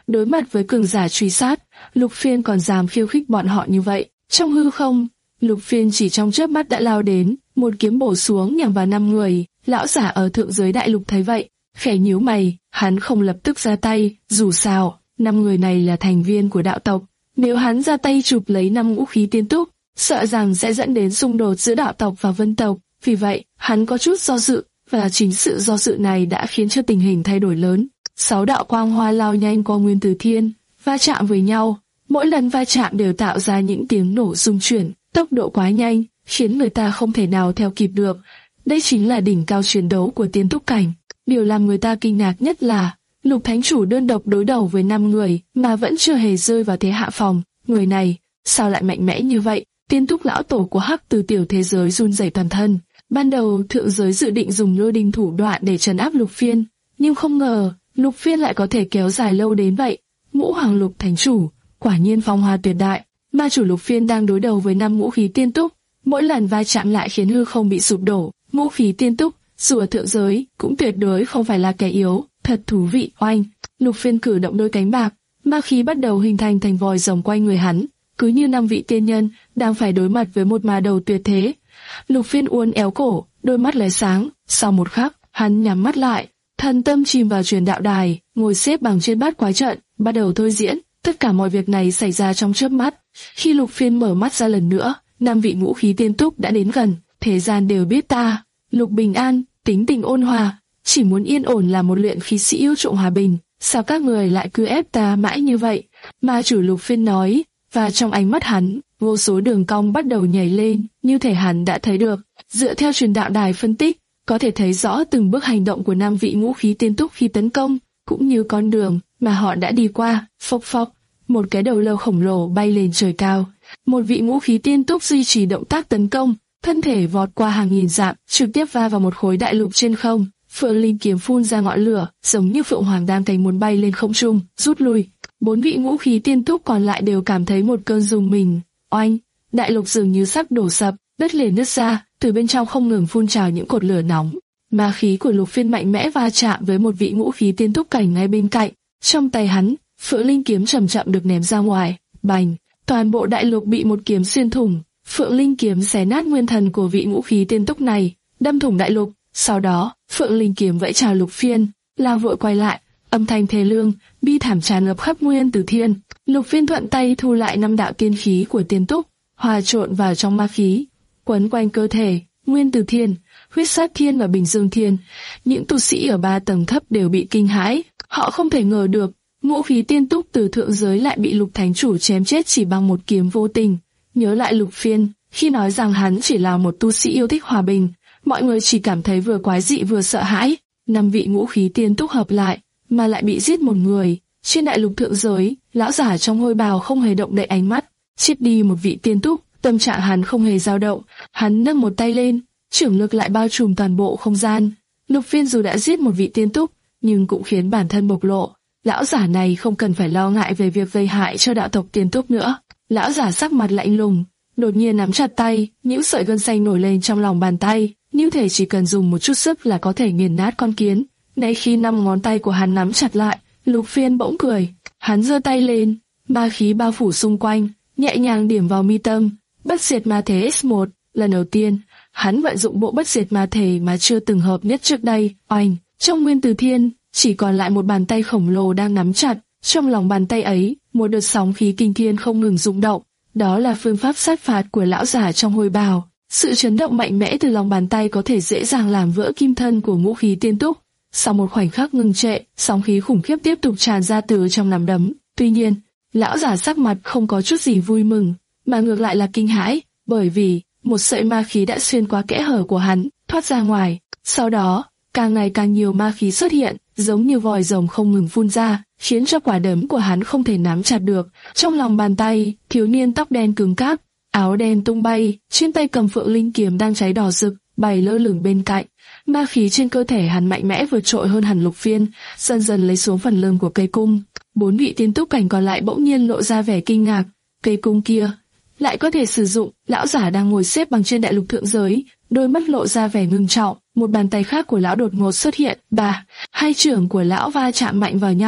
Đối mặt với cường giả truy sát, Lục Phiên còn dám khiêu khích bọn họ như vậy. Trong hư không, Lục Phiên chỉ trong chớp mắt đã lao đến, một kiếm bổ xuống nhằm vào năm người. Lão giả ở thượng giới đại lục thấy vậy, khẽ nhíu mày, hắn không lập tức ra tay, dù sao, năm người này là thành viên của đạo tộc. Nếu hắn ra tay chụp lấy năm ngũ khí tiên túc, sợ rằng sẽ dẫn đến xung đột giữa đạo tộc và vân tộc. Vì vậy, hắn có chút do dự, và chính sự do dự này đã khiến cho tình hình thay đổi lớn. Sáu đạo quang hoa lao nhanh qua nguyên tử thiên, va chạm với nhau. Mỗi lần va chạm đều tạo ra những tiếng nổ rung chuyển, tốc độ quá nhanh, khiến người ta không thể nào theo kịp được. Đây chính là đỉnh cao chiến đấu của tiên túc cảnh. Điều làm người ta kinh ngạc nhất là Lục Thánh Chủ đơn độc đối đầu với năm người mà vẫn chưa hề rơi vào thế hạ phòng. Người này, sao lại mạnh mẽ như vậy? Tiên túc lão tổ của Hắc Từ tiểu thế giới run rẩy toàn thân. Ban đầu thượng giới dự định dùng lôi đình thủ đoạn để trấn áp Lục Phiên, nhưng không ngờ Lục Phiên lại có thể kéo dài lâu đến vậy. Ngũ Hoàng Lục Thánh Chủ, quả nhiên phong hoa tuyệt đại. Ma chủ Lục Phiên đang đối đầu với năm ngũ khí tiên túc, mỗi lần va chạm lại khiến hư không bị sụp đổ. Ngũ khí tiên túc, dù ở thượng giới, cũng tuyệt đối không phải là kẻ yếu. Thật thú vị. Oanh! Lục Phiên cử động đôi cánh bạc, ma khí bắt đầu hình thành thành vòi rồng quanh người hắn, cứ như năm vị tiên nhân đang phải đối mặt với một ma đầu tuyệt thế. Lục Phiên uốn éo cổ, đôi mắt lóe sáng. Sau một khắc, hắn nhắm mắt lại, thần tâm chìm vào truyền đạo đài, ngồi xếp bằng trên bát quái trận, bắt đầu thôi diễn. Tất cả mọi việc này xảy ra trong chớp mắt. Khi Lục Phiên mở mắt ra lần nữa, năm vị ngũ khí tiên túc đã đến gần. Thế gian đều biết ta, Lục Bình An, tính tình ôn hòa, chỉ muốn yên ổn là một luyện khí sĩ yêu chuộng hòa bình. Sao các người lại cứ ép ta mãi như vậy? Ma chủ Lục Phiên nói, và trong ánh mắt hắn, vô số đường cong bắt đầu nhảy lên, như thể hắn đã thấy được. Dựa theo truyền đạo đài phân tích, có thể thấy rõ từng bước hành động của năm vị ngũ khí tiên túc khi tấn công, cũng như con đường mà họ đã đi qua. Phốc phốc, một cái đầu lâu khổng lồ bay lên trời cao. Một vị ngũ khí tiên túc duy trì động tác tấn công, thân thể vọt qua hàng nghìn dặm, trực tiếp va vào một khối đại lục trên không. Phượng Linh kiếm phun ra ngọn lửa, giống như phượng hoàng đang cánh muốn bay lên không trung, rút lui. Bốn vị ngũ khí tiên túc còn lại đều cảm thấy một cơn rùng mình. Oanh! Đại lục dường như sắp đổ sập, đất liền nứt ra, từ bên trong không ngừng phun trào những cột lửa nóng. Ma khí của Lục Phiên mạnh mẽ va chạm với một vị ngũ khí tiên túc cảnh ngay bên cạnh. Trong tay hắn, Phượng Linh kiếm chậm chậm được ném ra ngoài. Bành! Toàn bộ đại lục bị một kiếm xuyên thủng. Phượng Linh kiếm xé nát nguyên thần của vị ngũ khí tiên túc này, đâm thủng đại lục. Sau đó, Phượng Linh kiếm vẫy chào Lục Phiên, lao vội quay lại, âm thanh thê lương, bi thảm tràn ngập khắp nguyên tử thiên. Lục Phiên thuận tay thu lại năm đạo tiên khí của tiên túc, hòa trộn vào trong ma khí, quấn quanh cơ thể. Nguyên tử thiên, huyết sát thiên và bình dương thiên, những tu sĩ ở ba tầng thấp đều bị kinh hãi. Họ không thể ngờ được, ngũ khí tiên túc từ thượng giới lại bị Lục Thánh Chủ chém chết chỉ bằng một kiếm vô tình. Nhớ lại Lục Phiên, khi nói rằng hắn chỉ là một tu sĩ yêu thích hòa bình, mọi người chỉ cảm thấy vừa quái dị vừa sợ hãi. Năm vị ngũ khí tiên túc hợp lại, mà lại bị giết một người. Trên đại lục thượng giới, lão giả trong hôi bào không hề động đậy ánh mắt. Chết đi một vị tiên túc, tâm trạng hắn không hề dao động. Hắn nâng một tay lên, trưởng lực lại bao trùm toàn bộ không gian. Lục Phiên dù đã giết một vị tiên túc, nhưng cũng khiến bản thân bộc lộ. Lão giả này không cần phải lo ngại về việc gây hại cho đạo tộc tiên túc nữa. Lão giả sắc mặt lạnh lùng, đột nhiên nắm chặt tay, những sợi gân xanh nổi lên trong lòng bàn tay, như thể chỉ cần dùng một chút sức là có thể nghiền nát con kiến. Ngay khi năm ngón tay của hắn nắm chặt lại, Lục Phiên bỗng cười. Hắn giơ tay lên, ma khí bao phủ xung quanh, nhẹ nhàng điểm vào mi tâm. Bất diệt ma thể ét một. Lần đầu tiên, hắn vận dụng bộ bất diệt ma thể mà chưa từng hợp nhất trước đây. Oanh! Trong nguyên tử thiên, chỉ còn lại một bàn tay khổng lồ đang nắm chặt. Trong lòng bàn tay ấy, một đợt sóng khí kinh thiên không ngừng rung động. Đó là phương pháp sát phạt của lão giả trong hôi bào. Sự chấn động mạnh mẽ từ lòng bàn tay có thể dễ dàng làm vỡ kim thân của ngũ khí tiên túc. Sau một khoảnh khắc ngừng trệ, sóng khí khủng khiếp tiếp tục tràn ra từ trong nắm đấm. Tuy nhiên, lão giả sắc mặt không có chút gì vui mừng, mà ngược lại là kinh hãi, bởi vì một sợi ma khí đã xuyên qua kẽ hở của hắn, thoát ra ngoài. Sau đó, càng ngày càng nhiều ma khí xuất hiện, giống như vòi rồng không ngừng phun ra, khiến cho quả đấm của hắn không thể nắm chặt được. Trong lòng bàn tay, thiếu niên tóc đen cứng cáp, áo đen tung bay, trên tay cầm Phượng Linh kiếm đang cháy đỏ rực, bày lơ lửng bên cạnh. Ma khí trên cơ thể hắn mạnh mẽ vượt trội hơn hẳn Lục Phiên, dần dần lấy xuống phần lưng của cây cung. Bốn vị tiên túc cảnh còn lại bỗng nhiên lộ ra vẻ kinh ngạc. Cây cung kia lại có thể sử dụng. Lão giả đang ngồi xếp bằng trên đại lục thượng giới, đôi mắt lộ ra vẻ ngưng trọng. Một bàn tay khác của lão đột ngột xuất hiện. Bà, hai trưởng của lão va chạm mạnh vào nhau,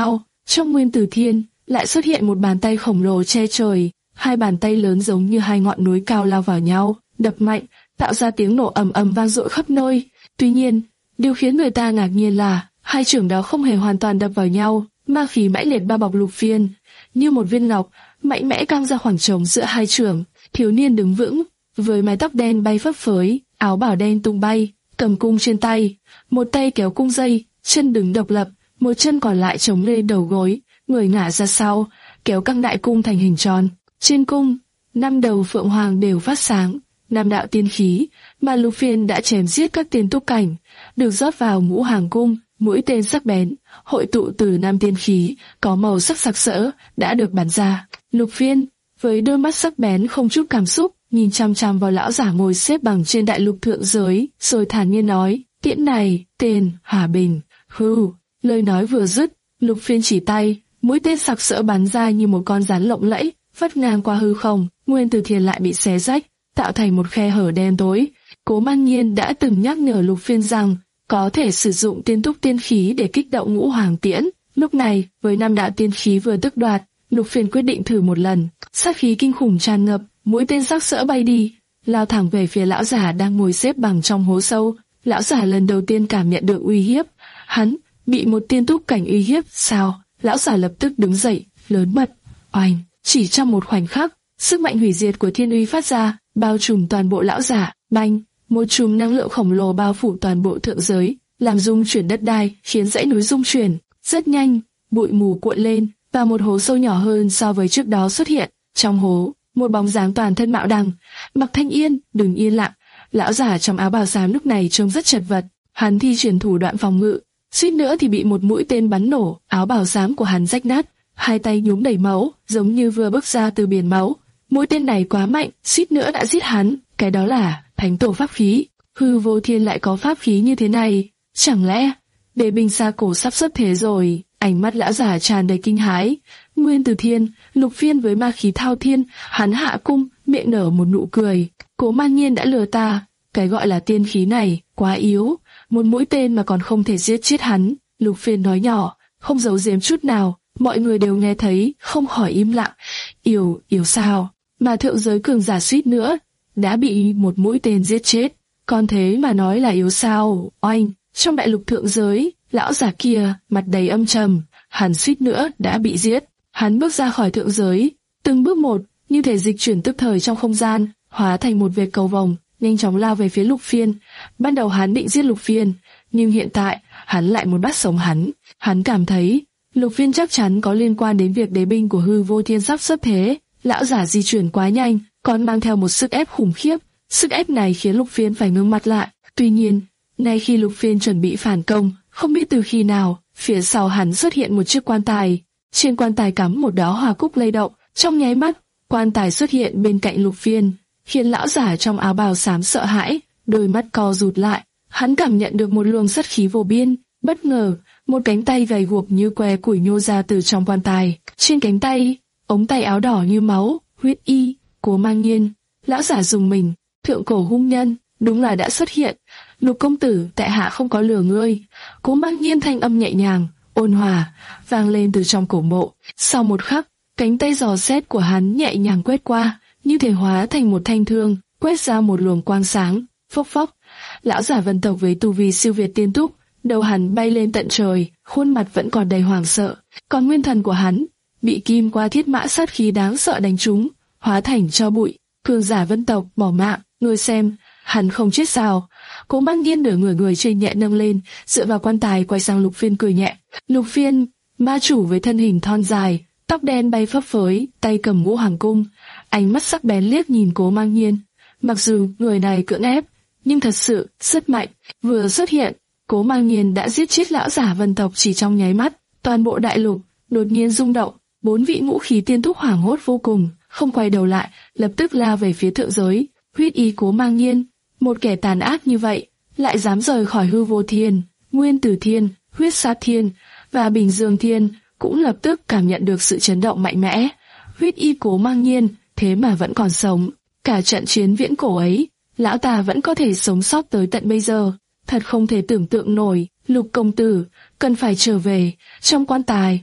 Trong Nguyên Tử Thiên lại xuất hiện một bàn tay khổng lồ che trời, hai bàn tay lớn giống như hai ngọn núi cao lao vào nhau, đập mạnh, tạo ra tiếng nổ ầm ầm vang dội khắp nơi. Tuy nhiên, điều khiến người ta ngạc nhiên là hai chưởng đó không hề hoàn toàn đập vào nhau, ma khí mãnh liệt bao bọc Lục Phiên, như một viên ngọc mạnh mẽ căng ra khoảng trống giữa hai chưởng. Thiếu niên đứng vững, với mái tóc đen bay phấp phới, áo bào đen tung bay, cầm cung trên tay, một tay kéo cung dây, chân đứng độc lập, một chân còn lại chống lên đầu gối, người ngả ra sau, kéo căng đại cung thành hình tròn. Trên cung, năm đầu phượng hoàng đều phát sáng, năm đạo tiên khí mà Lục Phiên đã chém giết các tiên túc cảnh, được rót vào ngũ hoàng cung, mũi tên sắc bén, hội tụ từ năm tiên khí, có màu sắc sặc sỡ, đã được bắn ra. Lục Phiên, với đôi mắt sắc bén không chút cảm xúc, nhìn chăm chăm vào lão giả ngồi xếp bằng trên đại lục thượng giới, rồi thản nhiên nói, tiễn này, tên, Hòa Bình. Hừ, lời nói vừa dứt, Lục Phiên chỉ tay, mũi tên sặc sỡ bắn ra như một con rắn lộng lẫy, vắt ngang qua hư không. Nguyên Tử Thiên lại bị xé rách, tạo thành một khe hở đen tối. Cố Mang Nhiên đã từng nhắc nhở Lục Phiên rằng có thể sử dụng tiên túc tiên khí để kích động ngũ hoàng tiễn. Lúc này, với năm đạo tiên khí vừa tức đoạt, Lục Phiên quyết định thử một lần. Sát khí kinh khủng tràn ngập, mũi tên sắc sỡ bay đi, lao thẳng về phía lão giả đang ngồi xếp bằng trong hố sâu. Lão giả lần đầu tiên cảm nhận được uy hiếp. Hắn bị một tiên túc cảnh uy hiếp sao? Lão giả lập tức đứng dậy, lớn mật. Oanh! Chỉ trong một khoảnh khắc, sức mạnh hủy diệt của thiên uy phát ra, bao trùm toàn bộ lão giả. Banh! Một chùm năng lượng khổng lồ bao phủ toàn bộ thượng giới, làm rung chuyển đất đai, khiến dãy núi rung chuyển. Rất nhanh, bụi mù cuộn lên, và một hố sâu nhỏ hơn so với trước đó xuất hiện. Trong hố, một bóng dáng toàn thân mạo đằng, Mặc Thanh Yên, đừng yên lặng. Lão giả trong áo bào xám lúc này trông rất chật vật, hắn thi triển thủ đoạn phòng ngự, suýt nữa thì bị một mũi tên bắn nổ, áo bào xám của hắn rách nát, hai tay nhúm đầy máu, giống như vừa bước ra từ biển máu. Mũi tên này quá mạnh, suýt nữa đã giết hắn. Cái đó là thánh tổ pháp khí. Hư Vô Thiên lại có pháp khí như thế này, chẳng lẽ Đế binh xa cổ sắp xuất thế rồi? Ánh mắt lão giả tràn đầy kinh hãi. Nguyên Tử Thiên, Lục Phiên với ma khí thao thiên, hắn hạ cung, miệng nở một nụ cười. Cố Mang Nhiên đã lừa ta, cái gọi là tiên khí này quá yếu, một mũi tên mà còn không thể giết chết hắn. Lục Phiên nói nhỏ, không giấu giếm chút nào, mọi người đều nghe thấy, không khỏi im lặng. Yếu, yếu sao? Mà thượng giới cường giả suýt nữa đã bị một mũi tên giết chết, còn thế mà nói là yếu sao? Oanh! Trong đại lục thượng giới, lão giả kia mặt đầy âm trầm, hắn suýt nữa đã bị giết. Hắn bước ra khỏi thượng giới, từng bước một, như thể dịch chuyển tức thời trong không gian, hóa thành một vệt cầu vồng, nhanh chóng lao về phía Lục Phiên. Ban đầu hắn định giết Lục Phiên, nhưng hiện tại hắn lại muốn bắt sống hắn. Hắn cảm thấy Lục Phiên chắc chắn có liên quan đến việc đế binh của Hư Vô Thiên sắp xuất thế. Lão giả di chuyển quá nhanh, còn mang theo một sức ép khủng khiếp. Sức ép này khiến Lục Phiên phải ngưng mặt lại. Tuy nhiên, ngay khi Lục Phiên chuẩn bị phản công, không biết từ khi nào, phía sau hắn xuất hiện một chiếc quan tài. Trên quan tài cắm một đóa hoa cúc lay động. Trong nháy mắt, quan tài xuất hiện bên cạnh Lục Phiên, khiến lão giả trong áo bào xám sợ hãi, đôi mắt co rụt lại. Hắn cảm nhận được một luồng sát khí vô biên. Bất ngờ, một cánh tay gầy guộc như que củi nhô ra từ trong quan tài. Trên cánh tay, ống tay áo đỏ như máu, huyết y. Cố Mang Nhiên. Lão giả dùng mình, thượng cổ hung nhân, đúng là đã xuất hiện. Lục công tử, tại hạ không có lừa ngươi. Cố Mang Nhiên thanh âm nhẹ nhàng, ôn hòa, vang lên từ trong cổ mộ. Sau một khắc, cánh tay giò xét của hắn nhẹ nhàng quét qua, như thể hóa thành một thanh thương, quét ra một luồng quang sáng. Phốc phốc, lão giả vân tộc với tu vi siêu việt tiên túc, đầu hắn bay lên tận trời, khuôn mặt vẫn còn đầy hoảng sợ. Còn nguyên thần của hắn bị kim qua thiết mã sát khí đáng sợ đánh trúng, hóa thành tro bụi. Cường giả vân tộc bỏ mạng, ngươi xem, hắn không chết sao? Cố Mang Nhiên nửa người người trên nhẹ nâng lên, dựa vào quan tài quay sang Lục Phiên cười nhẹ. Lục Phiên, ma chủ với thân hình thon dài, tóc đen bay phấp phới, tay cầm ngũ hoàng cung, ánh mắt sắc bén liếc nhìn Cố Mang Nhiên. Mặc dù người này cưỡng ép, nhưng thật sự rất mạnh. Vừa xuất hiện, Cố Mang Nhiên đã giết chết lão giả vân tộc chỉ trong nháy mắt. Toàn bộ đại lục đột nhiên rung động, bốn vị ngũ khí tiên túc hoảng hốt vô cùng, không quay đầu lại, lập tức lao về phía thượng giới. Huyết y Cố Mang Nhiên, một kẻ tàn ác như vậy, lại dám rời khỏi Hư Vô Thiên. Nguyên Tử Thiên, Huyết Sát Thiên và Bình Dương Thiên cũng lập tức cảm nhận được sự chấn động mạnh mẽ. Huyết y Cố Mang Nhiên thế mà vẫn còn sống. Cả trận chiến viễn cổ ấy, lão ta vẫn có thể sống sót tới tận bây giờ. Thật không thể tưởng tượng nổi. Lục công tử, cần phải trở về. Trong quan tài,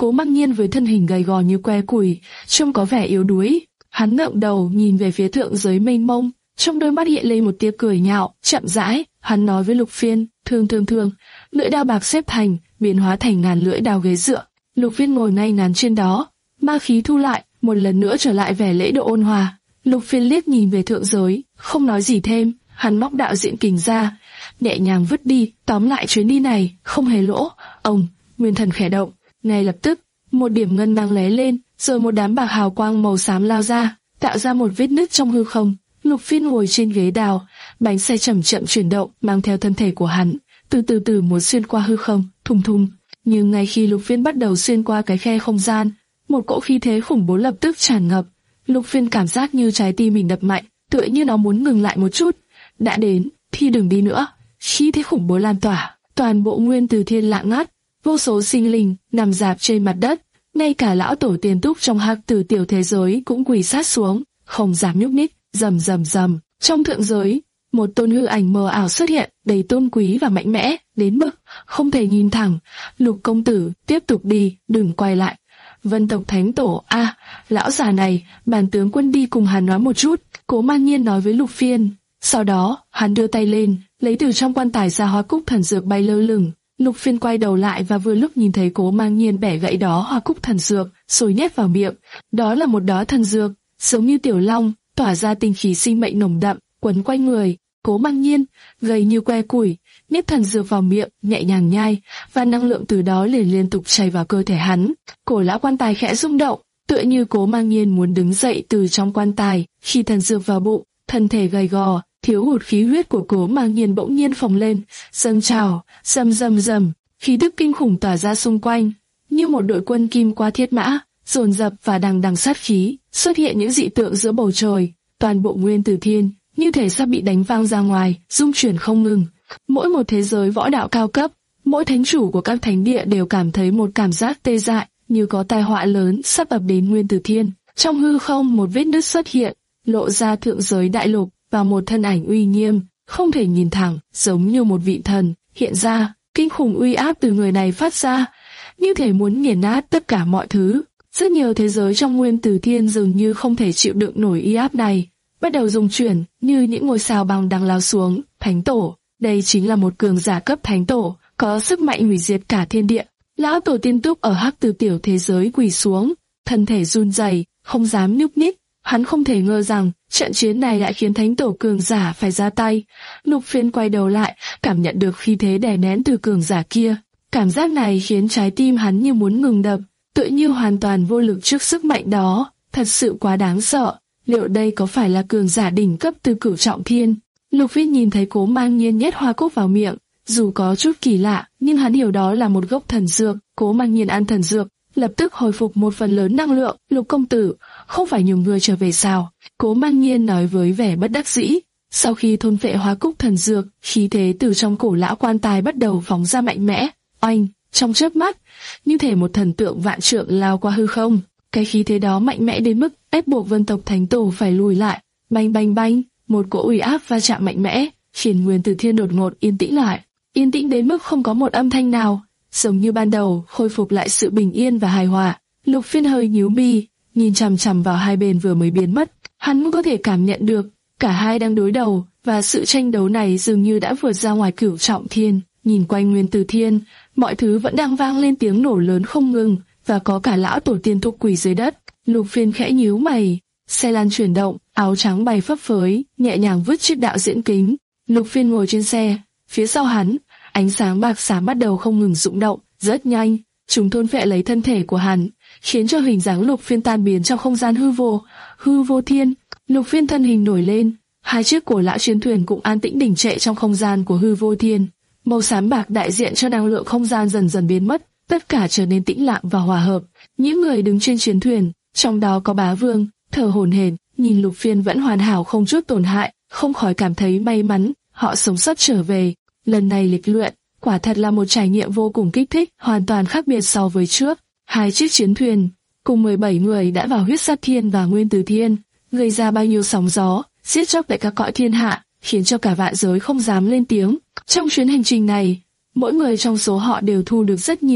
Cố Mang Nhiên với thân hình gầy gò như que củi, trông có vẻ yếu đuối. Hắn ngẩng đầu nhìn về phía thượng giới mênh mông, trong đôi mắt hiện lên một tia cười nhạo, chậm rãi, hắn nói với Lục Phiên, "Thương thương thương." Lưỡi đao bạc xếp thành, biến hóa thành ngàn lưỡi đao ghế dựa. Lục Phiên ngồi ngay ngắn trên đó, ma khí thu lại, một lần nữa trở lại vẻ lễ độ ôn hòa. Lục Phiên liếc nhìn về thượng giới, không nói gì thêm, hắn móc đạo diễn kình ra, nhẹ nhàng vứt đi, tóm lại chuyến đi này không hề lỗ. Ông, nguyên thần khẽ động, ngay lập tức, một điểm ngân mang lóe lên, rồi một đám bạc hào quang màu xám lao ra, tạo ra một vết nứt trong hư không. Lục Phiên ngồi trên ghế đào, bánh xe chậm chậm chuyển động, mang theo thân thể của hắn, từ từ từ muốn xuyên qua hư không, thùng thùng. Nhưng ngay khi Lục Phiên bắt đầu xuyên qua cái khe không gian, một cỗ khí thế khủng bố lập tức tràn ngập. Lục Phiên cảm giác như trái tim mình đập mạnh, tựa như nó muốn ngừng lại một chút. Đã đến, thì đừng đi nữa. Khí thế khủng bố lan tỏa, toàn bộ nguyên từ thiên lặng ngắt, vô số sinh linh nằm rạp trên mặt đất, ngay cả lão tổ tiền túc trong hắc tử tiểu thế giới cũng quỳ sát xuống, không dám nhúc nhích. Rầm rầm rầm, trong thượng giới, một tôn hư ảnh mờ ảo xuất hiện, đầy tôn quý và mạnh mẽ, đến mức không thể nhìn thẳng. Lục công tử, tiếp tục đi, đừng quay lại. Vân tộc thánh tổ, a, à, lão già này, bản tướng quân đi cùng hắn nói một chút. Cố Mang Nhiên nói với Lục Phiên. Sau đó, hắn đưa tay lên, lấy từ trong quan tài ra hoa cúc thần dược bay lơ lửng. Lục Phiên quay đầu lại và vừa lúc nhìn thấy Cố Mang Nhiên bẻ gãy đó hoa cúc thần dược, rồi nhét vào miệng. Đó là một đóa thần dược, giống như tiểu long, tỏa ra tinh khí sinh mệnh nồng đậm, quấn quanh người. Cố Mang Nhiên, gầy như que củi, nhét thần dược vào miệng, nhẹ nhàng nhai, và năng lượng từ đó liền liên tục chảy vào cơ thể hắn. Cổ lão quan tài khẽ rung động, tựa như Cố Mang Nhiên muốn đứng dậy từ trong quan tài. Khi thần dược vào bụng, thân thể gầy gò, thiếu hụt khí huyết của Cố Mang Nhiên bỗng nhiên phồng lên, dâng trào, rầm rầm rầm, khí tức kinh khủng tỏa ra xung quanh, như một đội quân kim qua thiết mã, dồn dập và đằng đằng sát khí. Xuất hiện những dị tượng giữa bầu trời, toàn bộ nguyên tử thiên như thể sắp bị đánh vang ra ngoài, rung chuyển không ngừng. Mỗi một thế giới võ đạo cao cấp, mỗi thánh chủ của các thánh địa đều cảm thấy một cảm giác tê dại, như có tai họa lớn sắp ập đến nguyên tử thiên. Trong hư không một vết nứt xuất hiện, lộ ra thượng giới đại lục và một thân ảnh uy nghiêm, không thể nhìn thẳng, giống như một vị thần hiện ra. Kinh khủng uy áp từ người này phát ra, như thể muốn nghiền nát tất cả mọi thứ. Rất nhiều thế giới trong nguyên tử thiên dường như không thể chịu đựng nổi uy áp này, bắt đầu rung chuyển như những ngôi sao băng đang lao xuống. Thánh tổ, đây chính là một cường giả cấp thánh tổ, có sức mạnh hủy diệt cả thiên địa. Lão tổ tiên túc ở hắc tử tiểu thế giới quỳ xuống, thân thể run rẩy, không dám nhúc nhích. Hắn không thể ngờ rằng trận chiến này lại khiến thánh tổ cường giả phải ra tay. Lục Phiên quay đầu lại, cảm nhận được khí thế đè nén từ cường giả kia. Cảm giác này khiến trái tim hắn như muốn ngừng đập, tựa như hoàn toàn vô lực trước sức mạnh đó, thật sự quá đáng sợ. Liệu đây có phải là cường giả đỉnh cấp từ cửu trọng thiên? Lục Phiên nhìn thấy Cố Mang Nhiên nhét hoa cúc vào miệng, dù có chút kỳ lạ, nhưng hắn hiểu đó là một gốc thần dược. Cố Mang Nhiên ăn thần dược, lập tức hồi phục một phần lớn năng lượng. Lục công tử, không phải nhường người trở về sao? Cố Mang Nhiên nói với vẻ bất đắc dĩ. Sau khi thôn phệ hoa cúc thần dược, khí thế từ trong cổ lão quan tài bắt đầu phóng ra mạnh mẽ. Oanh! Trong chớp mắt, như thể một thần tượng vạn trượng lao qua hư không. Cái khí thế đó mạnh mẽ đến mức ép buộc Vân tộc thánh tổ phải lùi lại. Bành bành bành, một cỗ uy áp va chạm mạnh mẽ, khiến nguyên tử thiên đột ngột yên tĩnh lại. Yên tĩnh đến mức không có một âm thanh nào, giống như ban đầu, khôi phục lại sự bình yên và hài hòa. Lục Phiên hơi nhíu mi, nhìn chằm chằm vào hai bên vừa mới biến mất. Hắn có thể cảm nhận được, cả hai đang đối đầu, và sự tranh đấu này dường như đã vượt ra ngoài cửu trọng thiên. Nhìn quanh nguyên tử thiên, mọi thứ vẫn đang vang lên tiếng nổ lớn không ngừng, và có cả lão tổ tiên thúc quỳ dưới đất. Lục Phiên khẽ nhíu mày, xe lan chuyển động, áo trắng bay phấp phới, nhẹ nhàng vứt chiếc đạo diễn kính. Lục Phiên ngồi trên xe, phía sau hắn, ánh sáng bạc xám bắt đầu không ngừng rụng động, rất nhanh, chúng thôn phệ lấy thân thể của hắn, khiến cho hình dáng Lục Phiên tan biến trong không gian hư vô, hư vô thiên. Lục Phiên thân hình nổi lên, hai chiếc cổ lão chiến thuyền cũng an tĩnh đỉnh trệ trong không gian của hư vô thiên. Màu xám bạc đại diện cho năng lượng không gian dần dần biến mất, tất cả trở nên tĩnh lặng và hòa hợp. Những người đứng trên chiến thuyền, trong đó có Bá Vương, thở hổn hển, nhìn Lục Phiên vẫn hoàn hảo không chút tổn hại, không khỏi cảm thấy may mắn, họ sống sót trở về. Lần này lịch luyện, quả thật là một trải nghiệm vô cùng kích thích, hoàn toàn khác biệt so với trước. Hai chiếc chiến thuyền, cùng mười bảy người đã vào huyết sát thiên và nguyên tử thiên, gây ra bao nhiêu sóng gió, giết chóc tại các cõi thiên hạ, khiến cho cả vạn giới không dám lên tiếng. Trong chuyến hành trình này, mỗi người trong số họ đều thu được rất nhiều,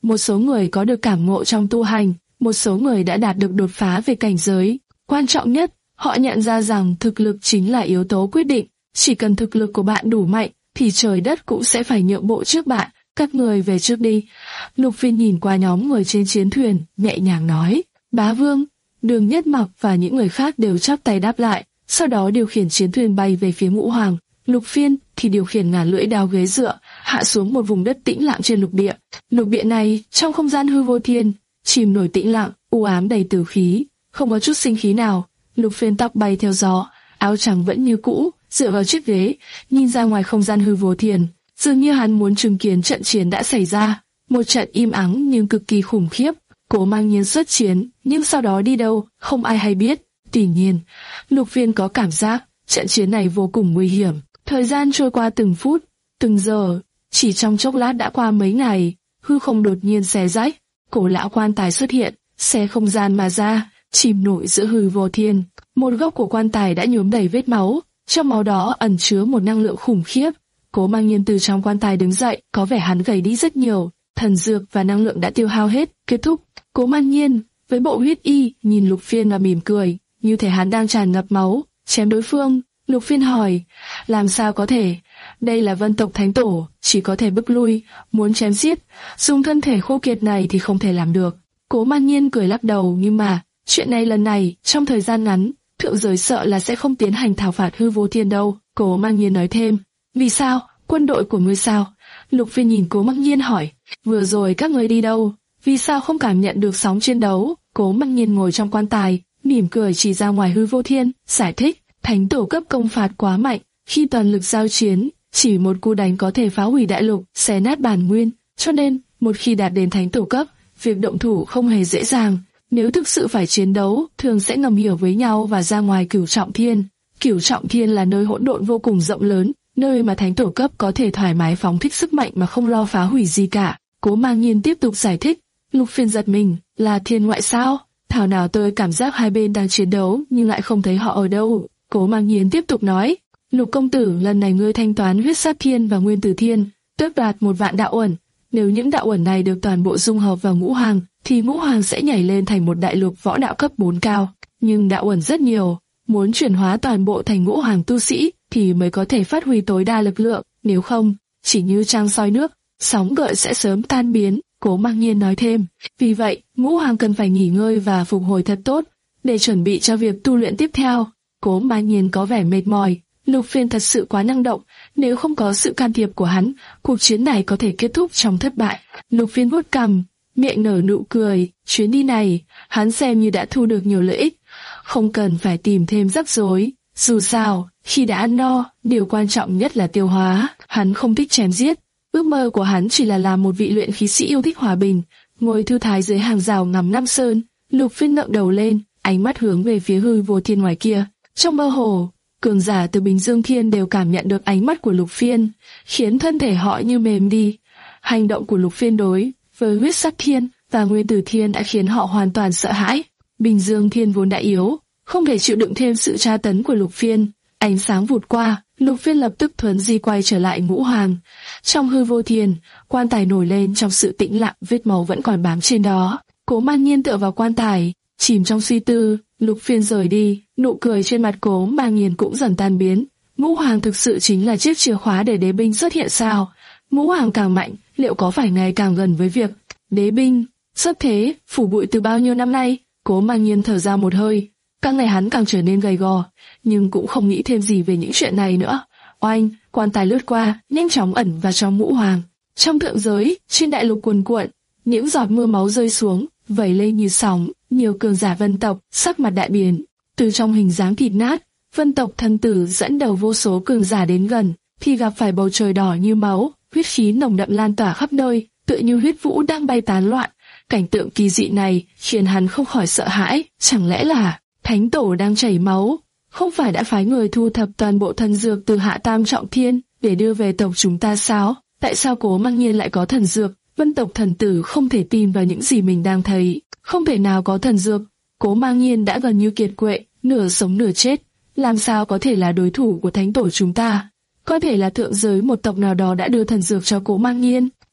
Một số người có được cảm ngộ trong tu hành, một số người đã đạt được đột phá về cảnh giới. Quan trọng nhất, họ nhận ra rằng thực lực chính là yếu tố quyết định. Chỉ cần thực lực của bạn đủ mạnh, thì trời đất cũng sẽ phải nhượng bộ trước bạn. Các người về trước đi. Lục Phiên nhìn qua nhóm người trên chiến thuyền, nhẹ nhàng nói. Bá Vương, Đường Nhất Mặc và những người khác đều chắp tay đáp lại, sau đó điều khiển chiến thuyền bay về phía Ngũ Hoàng. Lục Phiên thì điều khiển ngàn lưỡi đao ghế dựa, hạ xuống một vùng đất tĩnh lặng trên lục địa. Lục địa này, trong không gian hư vô thiên, chìm nổi tĩnh lặng, u ám đầy tử khí, không có chút sinh khí nào. Lục Phiên tóc bay theo gió, áo trắng vẫn như cũ, dựa vào chiếc ghế, nhìn ra ngoài không gian hư vô thiên, dường như hắn muốn chứng kiến trận chiến đã xảy ra, một trận im ắng nhưng cực kỳ khủng khiếp. Cố Mang Nhiên xuất chiến, nhưng sau đó đi đâu, không ai hay biết. Tuy nhiên, Lục Phiên có cảm giác trận chiến này vô cùng nguy hiểm. Thời gian trôi qua từng phút, từng giờ, chỉ trong chốc lát đã qua mấy ngày, hư không đột nhiên xé rách, cổ lão quan tài xuất hiện, xé không gian mà ra, chìm nổi giữa hư vô thiên. Một góc của quan tài đã nhuốm đầy vết máu, trong máu đó ẩn chứa một năng lượng khủng khiếp. Cố Mang Nhiên từ trong quan tài đứng dậy, có vẻ hắn gầy đi rất nhiều, thần dược và năng lượng đã tiêu hao hết. Kết thúc. Cố Mang Nhiên với bộ huyết y nhìn Lục Phiên và mỉm cười, như thể hắn đang tràn ngập máu, chém đối phương. Lục Phiên hỏi, làm sao có thể? Đây là Vân tộc thánh tổ, chỉ có thể bức lui, muốn chém giết, dùng thân thể khô kiệt này thì không thể làm được. Cố Mang Nhiên cười lắc đầu, nhưng mà chuyện này lần này trong thời gian ngắn, thượng giới sợ là sẽ không tiến hành thảo phạt hư vô thiên đâu. Cố Mang Nhiên nói thêm, vì sao? Quân đội của ngươi sao? Lục Phiên nhìn Cố Mang Nhiên hỏi, vừa rồi các ngươi đi đâu? Vì sao không cảm nhận được sóng chiến đấu? Cố Mang Nhiên ngồi trong quan tài, mỉm cười chỉ ra ngoài hư vô thiên, giải thích, thánh tổ cấp công phạt quá mạnh, khi toàn lực giao chiến, chỉ một cú đánh có thể phá hủy đại lục, xé nát bản nguyên, cho nên một khi đạt đến thánh tổ cấp, việc động thủ không hề dễ dàng. Nếu thực sự phải chiến đấu, thường sẽ ngầm hiểu với nhau và ra ngoài Cửu Trọng Thiên. Cửu Trọng Thiên là nơi hỗn độn vô cùng rộng lớn, nơi mà thánh tổ cấp có thể thoải mái phóng thích sức mạnh mà không lo phá hủy gì cả. Cố Mang Nhiên tiếp tục giải thích. Lục Phiên giật mình, là thiên ngoại sao? Thảo nào tôi cảm giác hai bên đang chiến đấu nhưng lại không thấy họ ở đâu. Cố Mang Nhiên tiếp tục nói, Lục công tử, lần này ngươi thanh toán huyết sát thiên và nguyên tử thiên, tước đoạt một vạn đạo uẩn. Nếu những đạo uẩn này được toàn bộ dung hợp vào ngũ hoàng, thì ngũ hoàng sẽ nhảy lên thành một đại lục võ đạo cấp bốn cao. Nhưng đạo uẩn rất nhiều, muốn chuyển hóa toàn bộ thành ngũ hoàng tu sĩ thì mới có thể phát huy tối đa lực lượng. Nếu không, chỉ như trang soi nước, sóng gợn sẽ sớm tan biến. Cố Mang Nhiên nói thêm, vì vậy ngũ hoàng cần phải nghỉ ngơi và phục hồi thật tốt để chuẩn bị cho việc tu luyện tiếp theo. Cố Mang Nhiên có vẻ mệt mỏi. Lục Phiên thật sự quá năng động, nếu không có sự can thiệp của hắn, cuộc chiến này có thể kết thúc trong thất bại. Lục Phiên vuốt cằm, miệng nở nụ cười, chuyến đi này, hắn xem như đã thu được nhiều lợi ích, không cần phải tìm thêm rắc rối. Dù sao, khi đã ăn no, điều quan trọng nhất là tiêu hóa. Hắn không thích chém giết, ước mơ của hắn chỉ là làm một vị luyện khí sĩ yêu thích hòa bình, ngồi thư thái dưới hàng rào ngắm Nam Sơn. Lục Phiên ngẩng đầu lên, ánh mắt hướng về phía hư vô thiên ngoài kia. Trong mơ hồ, cường giả từ Bình Dương Thiên đều cảm nhận được ánh mắt của Lục Phiên, khiến thân thể họ như mềm đi. Hành động của Lục Phiên đối với huyết sắc thiên và nguyên tử thiên đã khiến họ hoàn toàn sợ hãi. Bình Dương Thiên vốn đã yếu, không thể chịu đựng thêm sự tra tấn của Lục Phiên. Ánh sáng vụt qua, Lục Phiên lập tức thuấn di quay trở lại ngũ hoàng. Trong hư vô thiên, quan tài nổi lên trong sự tĩnh lặng, vết máu vẫn còn bám trên đó. Cố Mang Nhiên tựa vào quan tài, chìm trong suy tư. Lục Phiên rời đi, nụ cười trên mặt Cố Mang Nhiên cũng dần tan biến. Ngũ hoàng thực sự chính là chiếc chìa khóa để đế binh xuất hiện sao? Ngũ hoàng càng mạnh, liệu có phải ngày càng gần với việc đế binh xuất thế, phủ bụi từ bao nhiêu năm nay? Cố Mang Nhiên thở ra một hơi. Càng ngày hắn càng trở nên gầy gò, nhưng cũng không nghĩ thêm gì về những chuyện này nữa. Oanh, quan tài lướt qua, nhanh chóng ẩn vào trong ngũ hoàng. Trong thượng giới, trên đại lục cuồn cuộn, những giọt mưa máu rơi xuống, vẩy lên như sóng. Nhiều cường giả Vân tộc sắc mặt đại biến, từ trong hình dáng thịt nát, Vân tộc thần tử dẫn đầu vô số cường giả đến gần, thì gặp phải bầu trời đỏ như máu, huyết khí nồng đậm lan tỏa khắp nơi, tựa như huyết vũ đang bay tán loạn. Cảnh tượng kỳ dị này khiến hắn không khỏi sợ hãi, chẳng lẽ là thánh tổ đang chảy máu? Không phải đã phái người thu thập toàn bộ thần dược từ Hạ Tam Trọng Thiên để đưa về tộc chúng ta sao? Tại sao Cố Mang Nhiên lại có thần dược? Vân tộc thần tử không thể tin vào những gì mình đang thấy. Không thể nào có thần dược. Cố Mang Nhiên đã gần như kiệt quệ, nửa sống nửa chết, làm sao có thể là đối thủ của thánh tổ chúng ta? Có thể là thượng giới một tộc nào đó đã đưa thần dược cho Cố Mang Nhiên.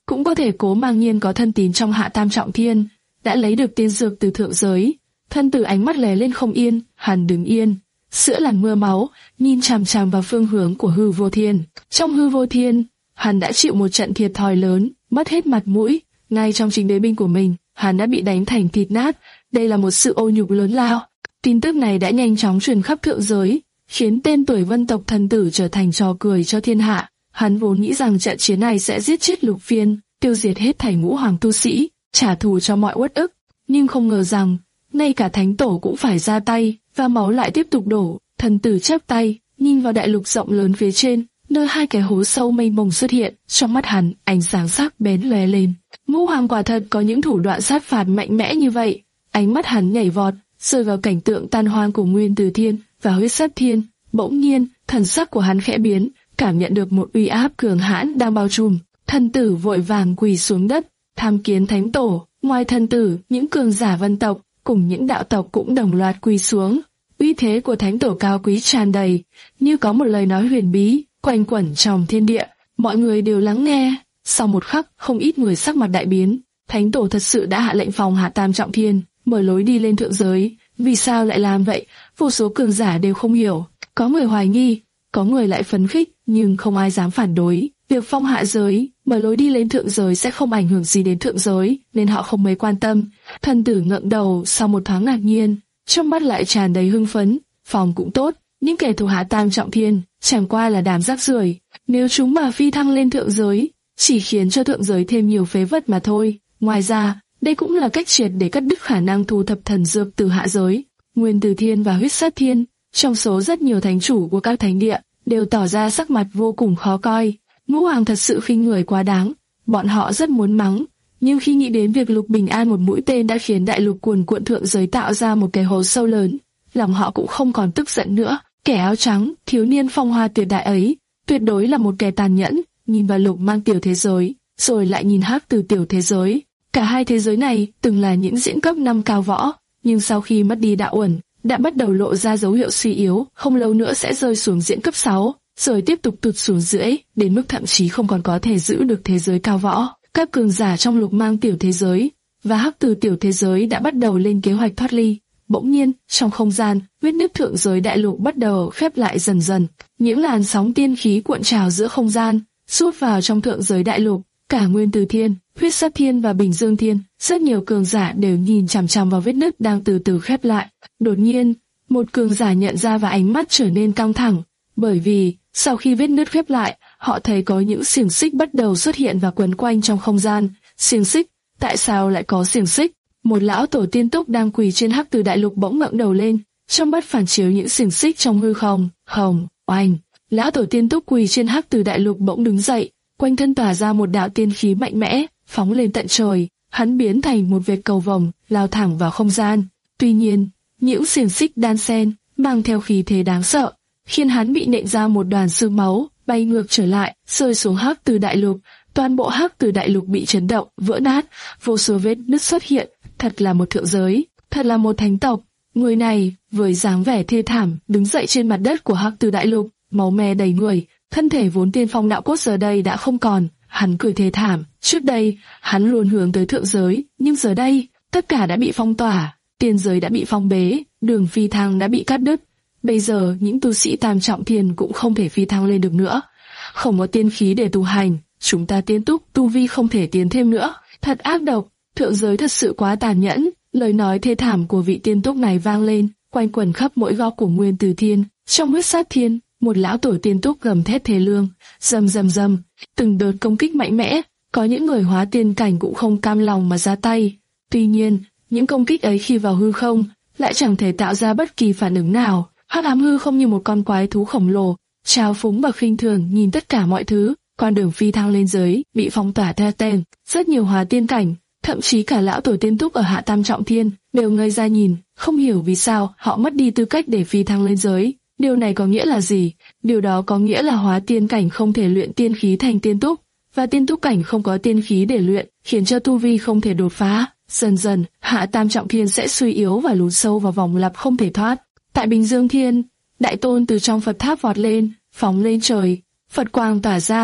cũng có thể Cố Mang Nhiên có thân tín trong Hạ Tam Trọng Thiên, đã lấy được tiên dược từ thượng giới. Thân tử ánh mắt lè lên không yên, hắn đứng yên, sữa làn mưa máu, nhìn chằm chằm vào phương hướng của Hư Vô Thiên. Trong Hư Vô Thiên, hắn đã chịu một trận thiệt thòi lớn, mất hết mặt mũi, ngay trong chính đế binh của mình, hắn đã bị đánh thành thịt nát. Đây là một sự ô nhục lớn lao. Tin tức này đã nhanh chóng truyền khắp thượng giới, khiến tên tuổi Vân tộc thần tử trở thành trò cười cho thiên hạ. Hắn vốn nghĩ rằng trận chiến này sẽ giết chết Lục Phiên, tiêu diệt hết thảy ngũ hoàng tu sĩ, trả thù cho mọi uất ức, nhưng không ngờ rằng ngay cả thánh tổ cũng phải ra tay, và máu lại tiếp tục đổ. Thần tử chắp tay, nhìn vào đại lục rộng lớn phía trên, nơi hai cái hố sâu mênh mông xuất hiện. Trong mắt hắn, ánh sáng sắc bén lóe lên. Ngũ hoàng quả thật có những thủ đoạn sát phạt mạnh mẽ như vậy. Ánh mắt hắn nhảy vọt, rơi vào cảnh tượng tan hoang của Nguyên Từ Thiên và Huyết Sát Thiên. Bỗng nhiên, thần sắc của hắn khẽ biến, cảm nhận được một uy áp cường hãn đang bao trùm. Thần tử vội vàng quỳ xuống đất, tham kiến thánh tổ. Ngoài thần tử, những cường giả Vân tộc cùng những đạo tộc cũng đồng loạt quỳ xuống. Uy thế của thánh tổ cao quý tràn đầy, như có một lời nói huyền bí quanh quẩn trong thiên địa. Mọi người đều lắng nghe. Sau một khắc, không ít người sắc mặt đại biến. Thánh tổ thật sự đã hạ lệnh phòng Hạ Tam Trọng Thiên, mở lối đi lên thượng giới. Vì sao lại làm vậy? Vô số cường giả đều không hiểu. Có người hoài nghi, có người lại phấn khích, nhưng không ai dám phản đối. Việc phong hạ giới, mở lối đi lên thượng giới sẽ không ảnh hưởng gì đến thượng giới, nên họ không mấy quan tâm. Thần tử ngẩng đầu sau một thoáng ngạc nhiên, trong mắt lại tràn đầy hưng phấn. Phòng cũng tốt, những kẻ thù Hạ Tam Trọng Thiên chẳng qua là đám rác rưởi, nếu chúng mà phi thăng lên thượng giới, chỉ khiến cho thượng giới thêm nhiều phế vật mà thôi. Ngoài ra, đây cũng là cách triệt để cắt đứt khả năng thu thập thần dược từ hạ giới. Nguyên Từ Thiên và Huyết Sát Thiên, trong số rất nhiều thánh chủ của các thánh địa, đều tỏ ra sắc mặt vô cùng khó coi. Ngũ hoàng thật sự khinh người quá đáng, bọn họ rất muốn mắng, nhưng khi nghĩ đến việc Lục Bình An một mũi tên đã khiến đại lục cuồn cuộn thượng giới tạo ra một cái hố sâu lớn, lòng họ cũng không còn tức giận nữa. Kẻ áo trắng, thiếu niên phong hoa tuyệt đại ấy, tuyệt đối là một kẻ tàn nhẫn. Nhìn vào Lục Mang tiểu thế giới, rồi lại nhìn Hắc Từ tiểu thế giới. Cả hai thế giới này từng là những diễn cấp năm cao võ, nhưng sau khi mất đi đạo uẩn, đã bắt đầu lộ ra dấu hiệu suy yếu, không lâu nữa sẽ rơi xuống diễn cấp sáu, rồi tiếp tục tụt xuống dưới, đến mức thậm chí không còn có thể giữ được thế giới cao võ. Các cường giả trong Lục Mang tiểu thế giới và Hắc Từ tiểu thế giới đã bắt đầu lên kế hoạch thoát ly. Bỗng nhiên, trong không gian, vết nứt thượng giới đại lục bắt đầu khép lại dần dần. Những làn sóng tiên khí cuộn trào giữa không gian, sút vào trong thượng giới đại lục. Cả Nguyên Từ Thiên, Huyết Sát Thiên và Bình Dương Thiên, rất nhiều cường giả đều nhìn chằm chằm vào vết nứt đang từ từ khép lại. Đột nhiên, một cường giả nhận ra và ánh mắt trở nên căng thẳng, bởi vì sau khi vết nứt khép lại, họ thấy có những xiềng xích bắt đầu xuất hiện và quấn quanh trong không gian. Xiềng xích? Tại sao lại có xiềng xích? Một lão tổ tiên túc đang quỳ trên Hắc Từ đại lục bỗng ngẩng đầu lên, trong mắt phản chiếu những xiềng xích trong hư không. Hồng, oanh! Lão tổ tiên túc quỳ trên Hắc Từ đại lục bỗng đứng dậy, quanh thân tỏa ra một đạo tiên khí mạnh mẽ, phóng lên tận trời. Hắn biến thành một vệt cầu vồng, lao thẳng vào không gian. Tuy nhiên, những xiềng xích đan xen mang theo khí thế đáng sợ, khiến hắn bị nện ra một đoàn xương máu, bay ngược trở lại, rơi xuống Hắc Từ đại lục. Toàn bộ Hắc Từ đại lục bị chấn động, vỡ nát, vô số vết nứt xuất hiện. Thật là một thượng giới, thật là một thánh tộc. Người này, với dáng vẻ thê thảm, đứng dậy trên mặt đất của Hắc Từ đại lục, máu me đầy người, thân thể vốn tiên phong đạo cốt giờ đây đã không còn. Hắn cười thê thảm. Trước đây, hắn luôn hướng tới thượng giới, nhưng giờ đây, tất cả đã bị phong tỏa, tiên giới đã bị phong bế, đường phi thăng đã bị cắt đứt. Bây giờ, những tu sĩ tam trọng thiên cũng không thể phi thăng lên được nữa. Không có tiên khí để tu hành, chúng ta tiên túc, tu vi không thể tiến thêm nữa. Thật ác độc, thượng giới thật sự quá tàn nhẫn. Lời nói thê thảm của vị tiên túc này vang lên, quanh quẩn khắp mỗi góc của Nguyên Từ Thiên. Trong Huyết Sát Thiên, một lão tổ tiên túc gầm thét thê lương, rầm rầm rầm, từng đợt công kích mạnh mẽ. Có những người hóa tiên cảnh cũng không cam lòng mà ra tay. Tuy nhiên, những công kích ấy khi vào hư không lại chẳng thể tạo ra bất kỳ phản ứng nào. Hắc ám hư không như một con quái thú khổng lồ, trào phúng và khinh thường nhìn tất cả mọi thứ. Con đường phi thăng lên giới bị phong tỏa theo tên. Rất nhiều hóa tiên cảnh, thậm chí cả lão tổ tiên túc ở Hạ Tam Trọng Thiên đều ngây ra nhìn, không hiểu vì sao họ mất đi tư cách để phi thăng lên giới. Điều này có nghĩa là gì? Điều đó có nghĩa là hóa tiên cảnh không thể luyện tiên khí thành tiên túc, và tiên túc cảnh không có tiên khí để luyện, khiến cho tu vi không thể đột phá. Dần dần, Hạ Tam Trọng Thiên sẽ suy yếu và lún sâu vào vòng lặp không thể thoát. Tại Bình Dương Thiên, Đại Tôn từ trong Phật tháp vọt lên, phóng lên trời, Phật quang tỏa ra,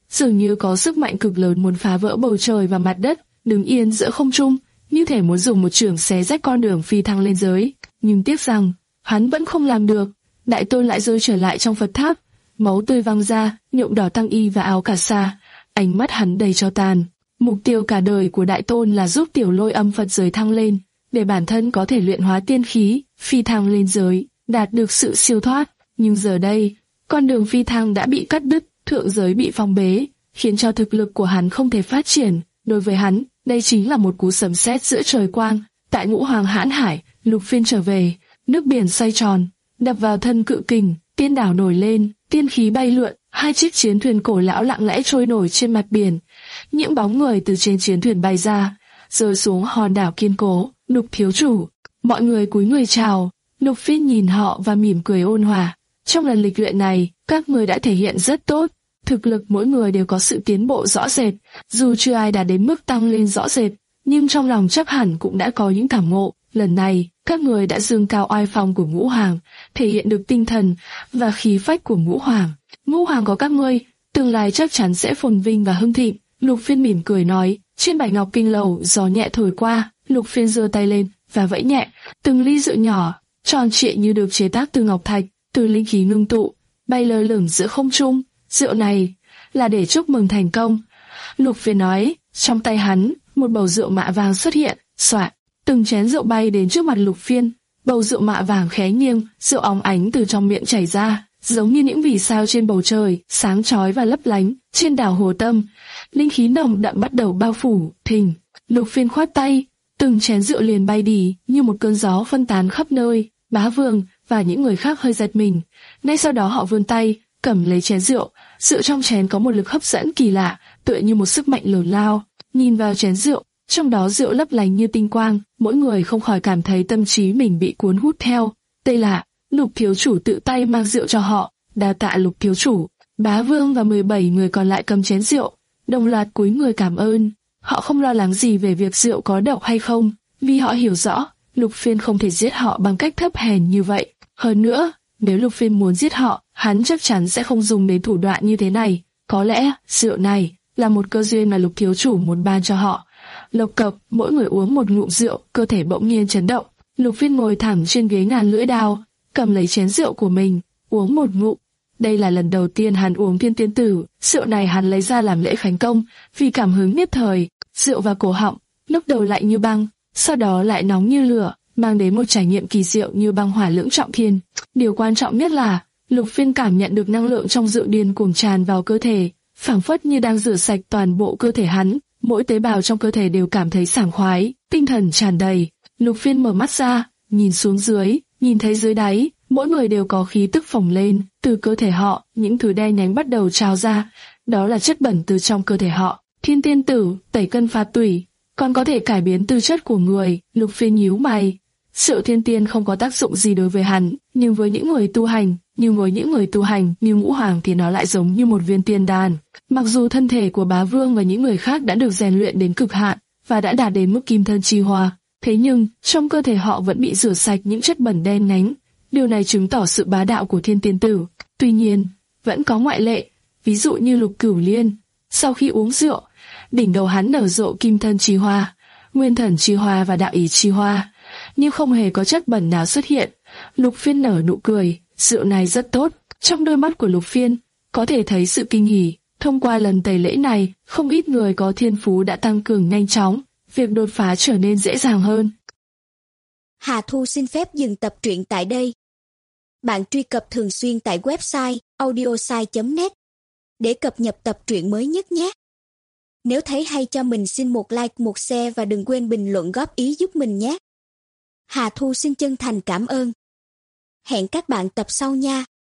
dường như có sức mạnh cực lớn muốn phá vỡ bầu trời và mặt đất, đứng yên giữa không trung, như thể muốn dùng một chưởng xé rách con đường phi thăng lên giới. Nhưng tiếc rằng, hắn vẫn không làm được. Đại Tôn lại rơi trở lại trong Phật tháp, máu tươi văng ra, nhuộm đỏ tăng y và áo cà sa, ánh mắt hắn đầy tro tàn. Mục tiêu cả đời của Đại Tôn là giúp tiểu lôi âm Phật giới thăng lên, để bản thân có thể luyện hóa tiên khí, phi thăng lên giới, đạt được sự siêu thoát. Nhưng giờ đây, con đường phi thăng đã bị cắt đứt, thượng giới bị phong bế, khiến cho thực lực của hắn không thể phát triển. Đối với hắn, đây chính là một cú sấm sét giữa trời quang. Tại Ngũ Hoàng Hãn Hải, Lục Phiên trở về, nước biển xoay tròn, đập vào thân cự kình, tiên đảo nổi lên, tiên khí bay lượn, hai chiếc chiến thuyền cổ lão lặng lẽ trôi nổi trên mặt biển. Những bóng người từ trên chiến thuyền bay ra, rơi xuống hòn đảo kiên cố. Lục thiếu chủ, mọi người cúi người chào. Lục Phiên nhìn họ và mỉm cười ôn hòa. Trong lần lịch luyện này, các người đã thể hiện rất tốt. Thực lực mỗi người đều có sự tiến bộ rõ rệt, dù chưa ai đạt đến mức tăng lên rõ rệt, nhưng trong lòng chắc hẳn cũng đã có những cảm ngộ. Lần này, các người đã dương cao oai phong của Ngũ Hoàng, thể hiện được tinh thần và khí phách của Ngũ Hoàng. Ngũ Hoàng có các ngươi, tương lai chắc chắn sẽ phồn vinh và hưng thịnh. Lục Phiên mỉm cười nói. Trên bạch ngọc kinh lầu, gió nhẹ thổi qua, Lục Phiên giơ tay lên và vẫy nhẹ, từng ly rượu nhỏ, tròn trịa như được chế tác từ ngọc thạch, từ linh khí ngưng tụ, bay lơ lửng giữa không trung. Rượu này là để chúc mừng thành công. Lục Phiên nói. Trong tay hắn, một bầu rượu mạ vàng xuất hiện, xoạt, từng chén rượu bay đến trước mặt Lục Phiên. Bầu rượu mạ vàng khẽ nghiêng, rượu óng ánh từ trong miệng chảy ra, giống như những vì sao trên bầu trời, sáng chói và lấp lánh. Trên đảo Hồ Tâm, linh khí nồng đậm bắt đầu bao phủ. Thình, Lục Phiên khoát tay, từng chén rượu liền bay đi như một cơn gió phân tán khắp nơi. Bá Vương và những người khác hơi giật mình. Ngay sau đó họ vươn tay, cầm lấy chén rượu. Rượu trong chén có một lực hấp dẫn kỳ lạ, tựa như một sức mạnh lớn lao. Nhìn vào chén rượu, trong đó rượu lấp lánh như tinh quang, mỗi người không khỏi cảm thấy tâm trí mình bị cuốn hút theo. Đây là Lục thiếu chủ tự tay mang rượu cho họ. Đa tạ Lục thiếu chủ. Bá Vương và mười bảy người còn lại cầm chén rượu, đồng loạt cúi người cảm ơn. Họ không lo lắng gì về việc rượu có độc hay không, vì họ hiểu rõ Lục Phiên không thể giết họ bằng cách thấp hèn như vậy. Hơn nữa, nếu Lục Phiên muốn giết họ, hắn chắc chắn sẽ không dùng đến thủ đoạn như thế này. Có lẽ rượu này là một cơ duyên mà Lục thiếu chủ muốn ban cho họ. Lộc cộc, mỗi người uống một ngụm rượu, cơ thể bỗng nhiên chấn động. Lục Phiên ngồi thẳng trên ghế ngàn lưỡi đao, cầm lấy chén rượu của mình, uống một ngụm. Đây là lần đầu tiên hắn uống Thiên Tiên Tử, rượu này hắn lấy ra làm lễ khánh công, vì cảm hứng nhất thời. Rượu vào cổ họng, lúc đầu lạnh như băng, sau đó lại nóng như lửa, mang đến một trải nghiệm kỳ diệu như băng hỏa lưỡng trọng thiên. Điều quan trọng nhất là, Lục Phiên cảm nhận được năng lượng trong rượu điên cuồng tràn vào cơ thể, phảng phất như đang rửa sạch toàn bộ cơ thể hắn. Mỗi tế bào trong cơ thể đều cảm thấy sảng khoái, tinh thần tràn đầy. Lục Phiên mở mắt ra, nhìn xuống dưới, nhìn thấy dưới đáy, mỗi người đều có khí tức phồng lên. Từ cơ thể họ, những thứ đen nhánh bắt đầu trào ra, đó là chất bẩn từ trong cơ thể họ. Thiên Tiên Tử, tẩy cân phạt tủy, còn có thể cải biến tư chất của người. Lục Phiên nhíu mày. Rượu thiên tiên không có tác dụng gì đối với hắn, nhưng với những người tu hành, nhưng với những người tu hành như Ngũ Hoàng thì nó lại giống như một viên tiên đan. Mặc dù thân thể của Bá Vương và những người khác đã được rèn luyện đến cực hạn và đã đạt đến mức kim thân chi hoa, thế nhưng trong cơ thể họ vẫn bị rửa sạch những chất bẩn đen nhánh. Điều này chứng tỏ sự bá đạo của Thiên Tiên Tử. Tuy nhiên, vẫn có ngoại lệ, ví dụ như Lục Cửu Liên. Sau khi uống rượu, đỉnh đầu hắn nở rộ kim thân chi hoa, nguyên thần chi hoa và đạo ý chi hoa, nhưng không hề có chất bẩn nào xuất hiện. Lục Phiên nở nụ cười, rượu này rất tốt. Trong đôi mắt của Lục Phiên có thể thấy sự kinh hỉ. Thông qua lần tẩy lễ này, không ít người có thiên phú đã tăng cường nhanh chóng, việc đột phá trở nên dễ dàng hơn. Hà Thu xin phép dừng tập truyện tại đây. Bạn truy cập thường xuyên tại website audiosai chấm net để cập nhật tập truyện mới nhất nhé. Nếu thấy hay cho mình xin một like, một share và đừng quên bình luận góp ý giúp mình nhé. Hà Thu xin chân thành cảm ơn. Hẹn các bạn tập sau nha.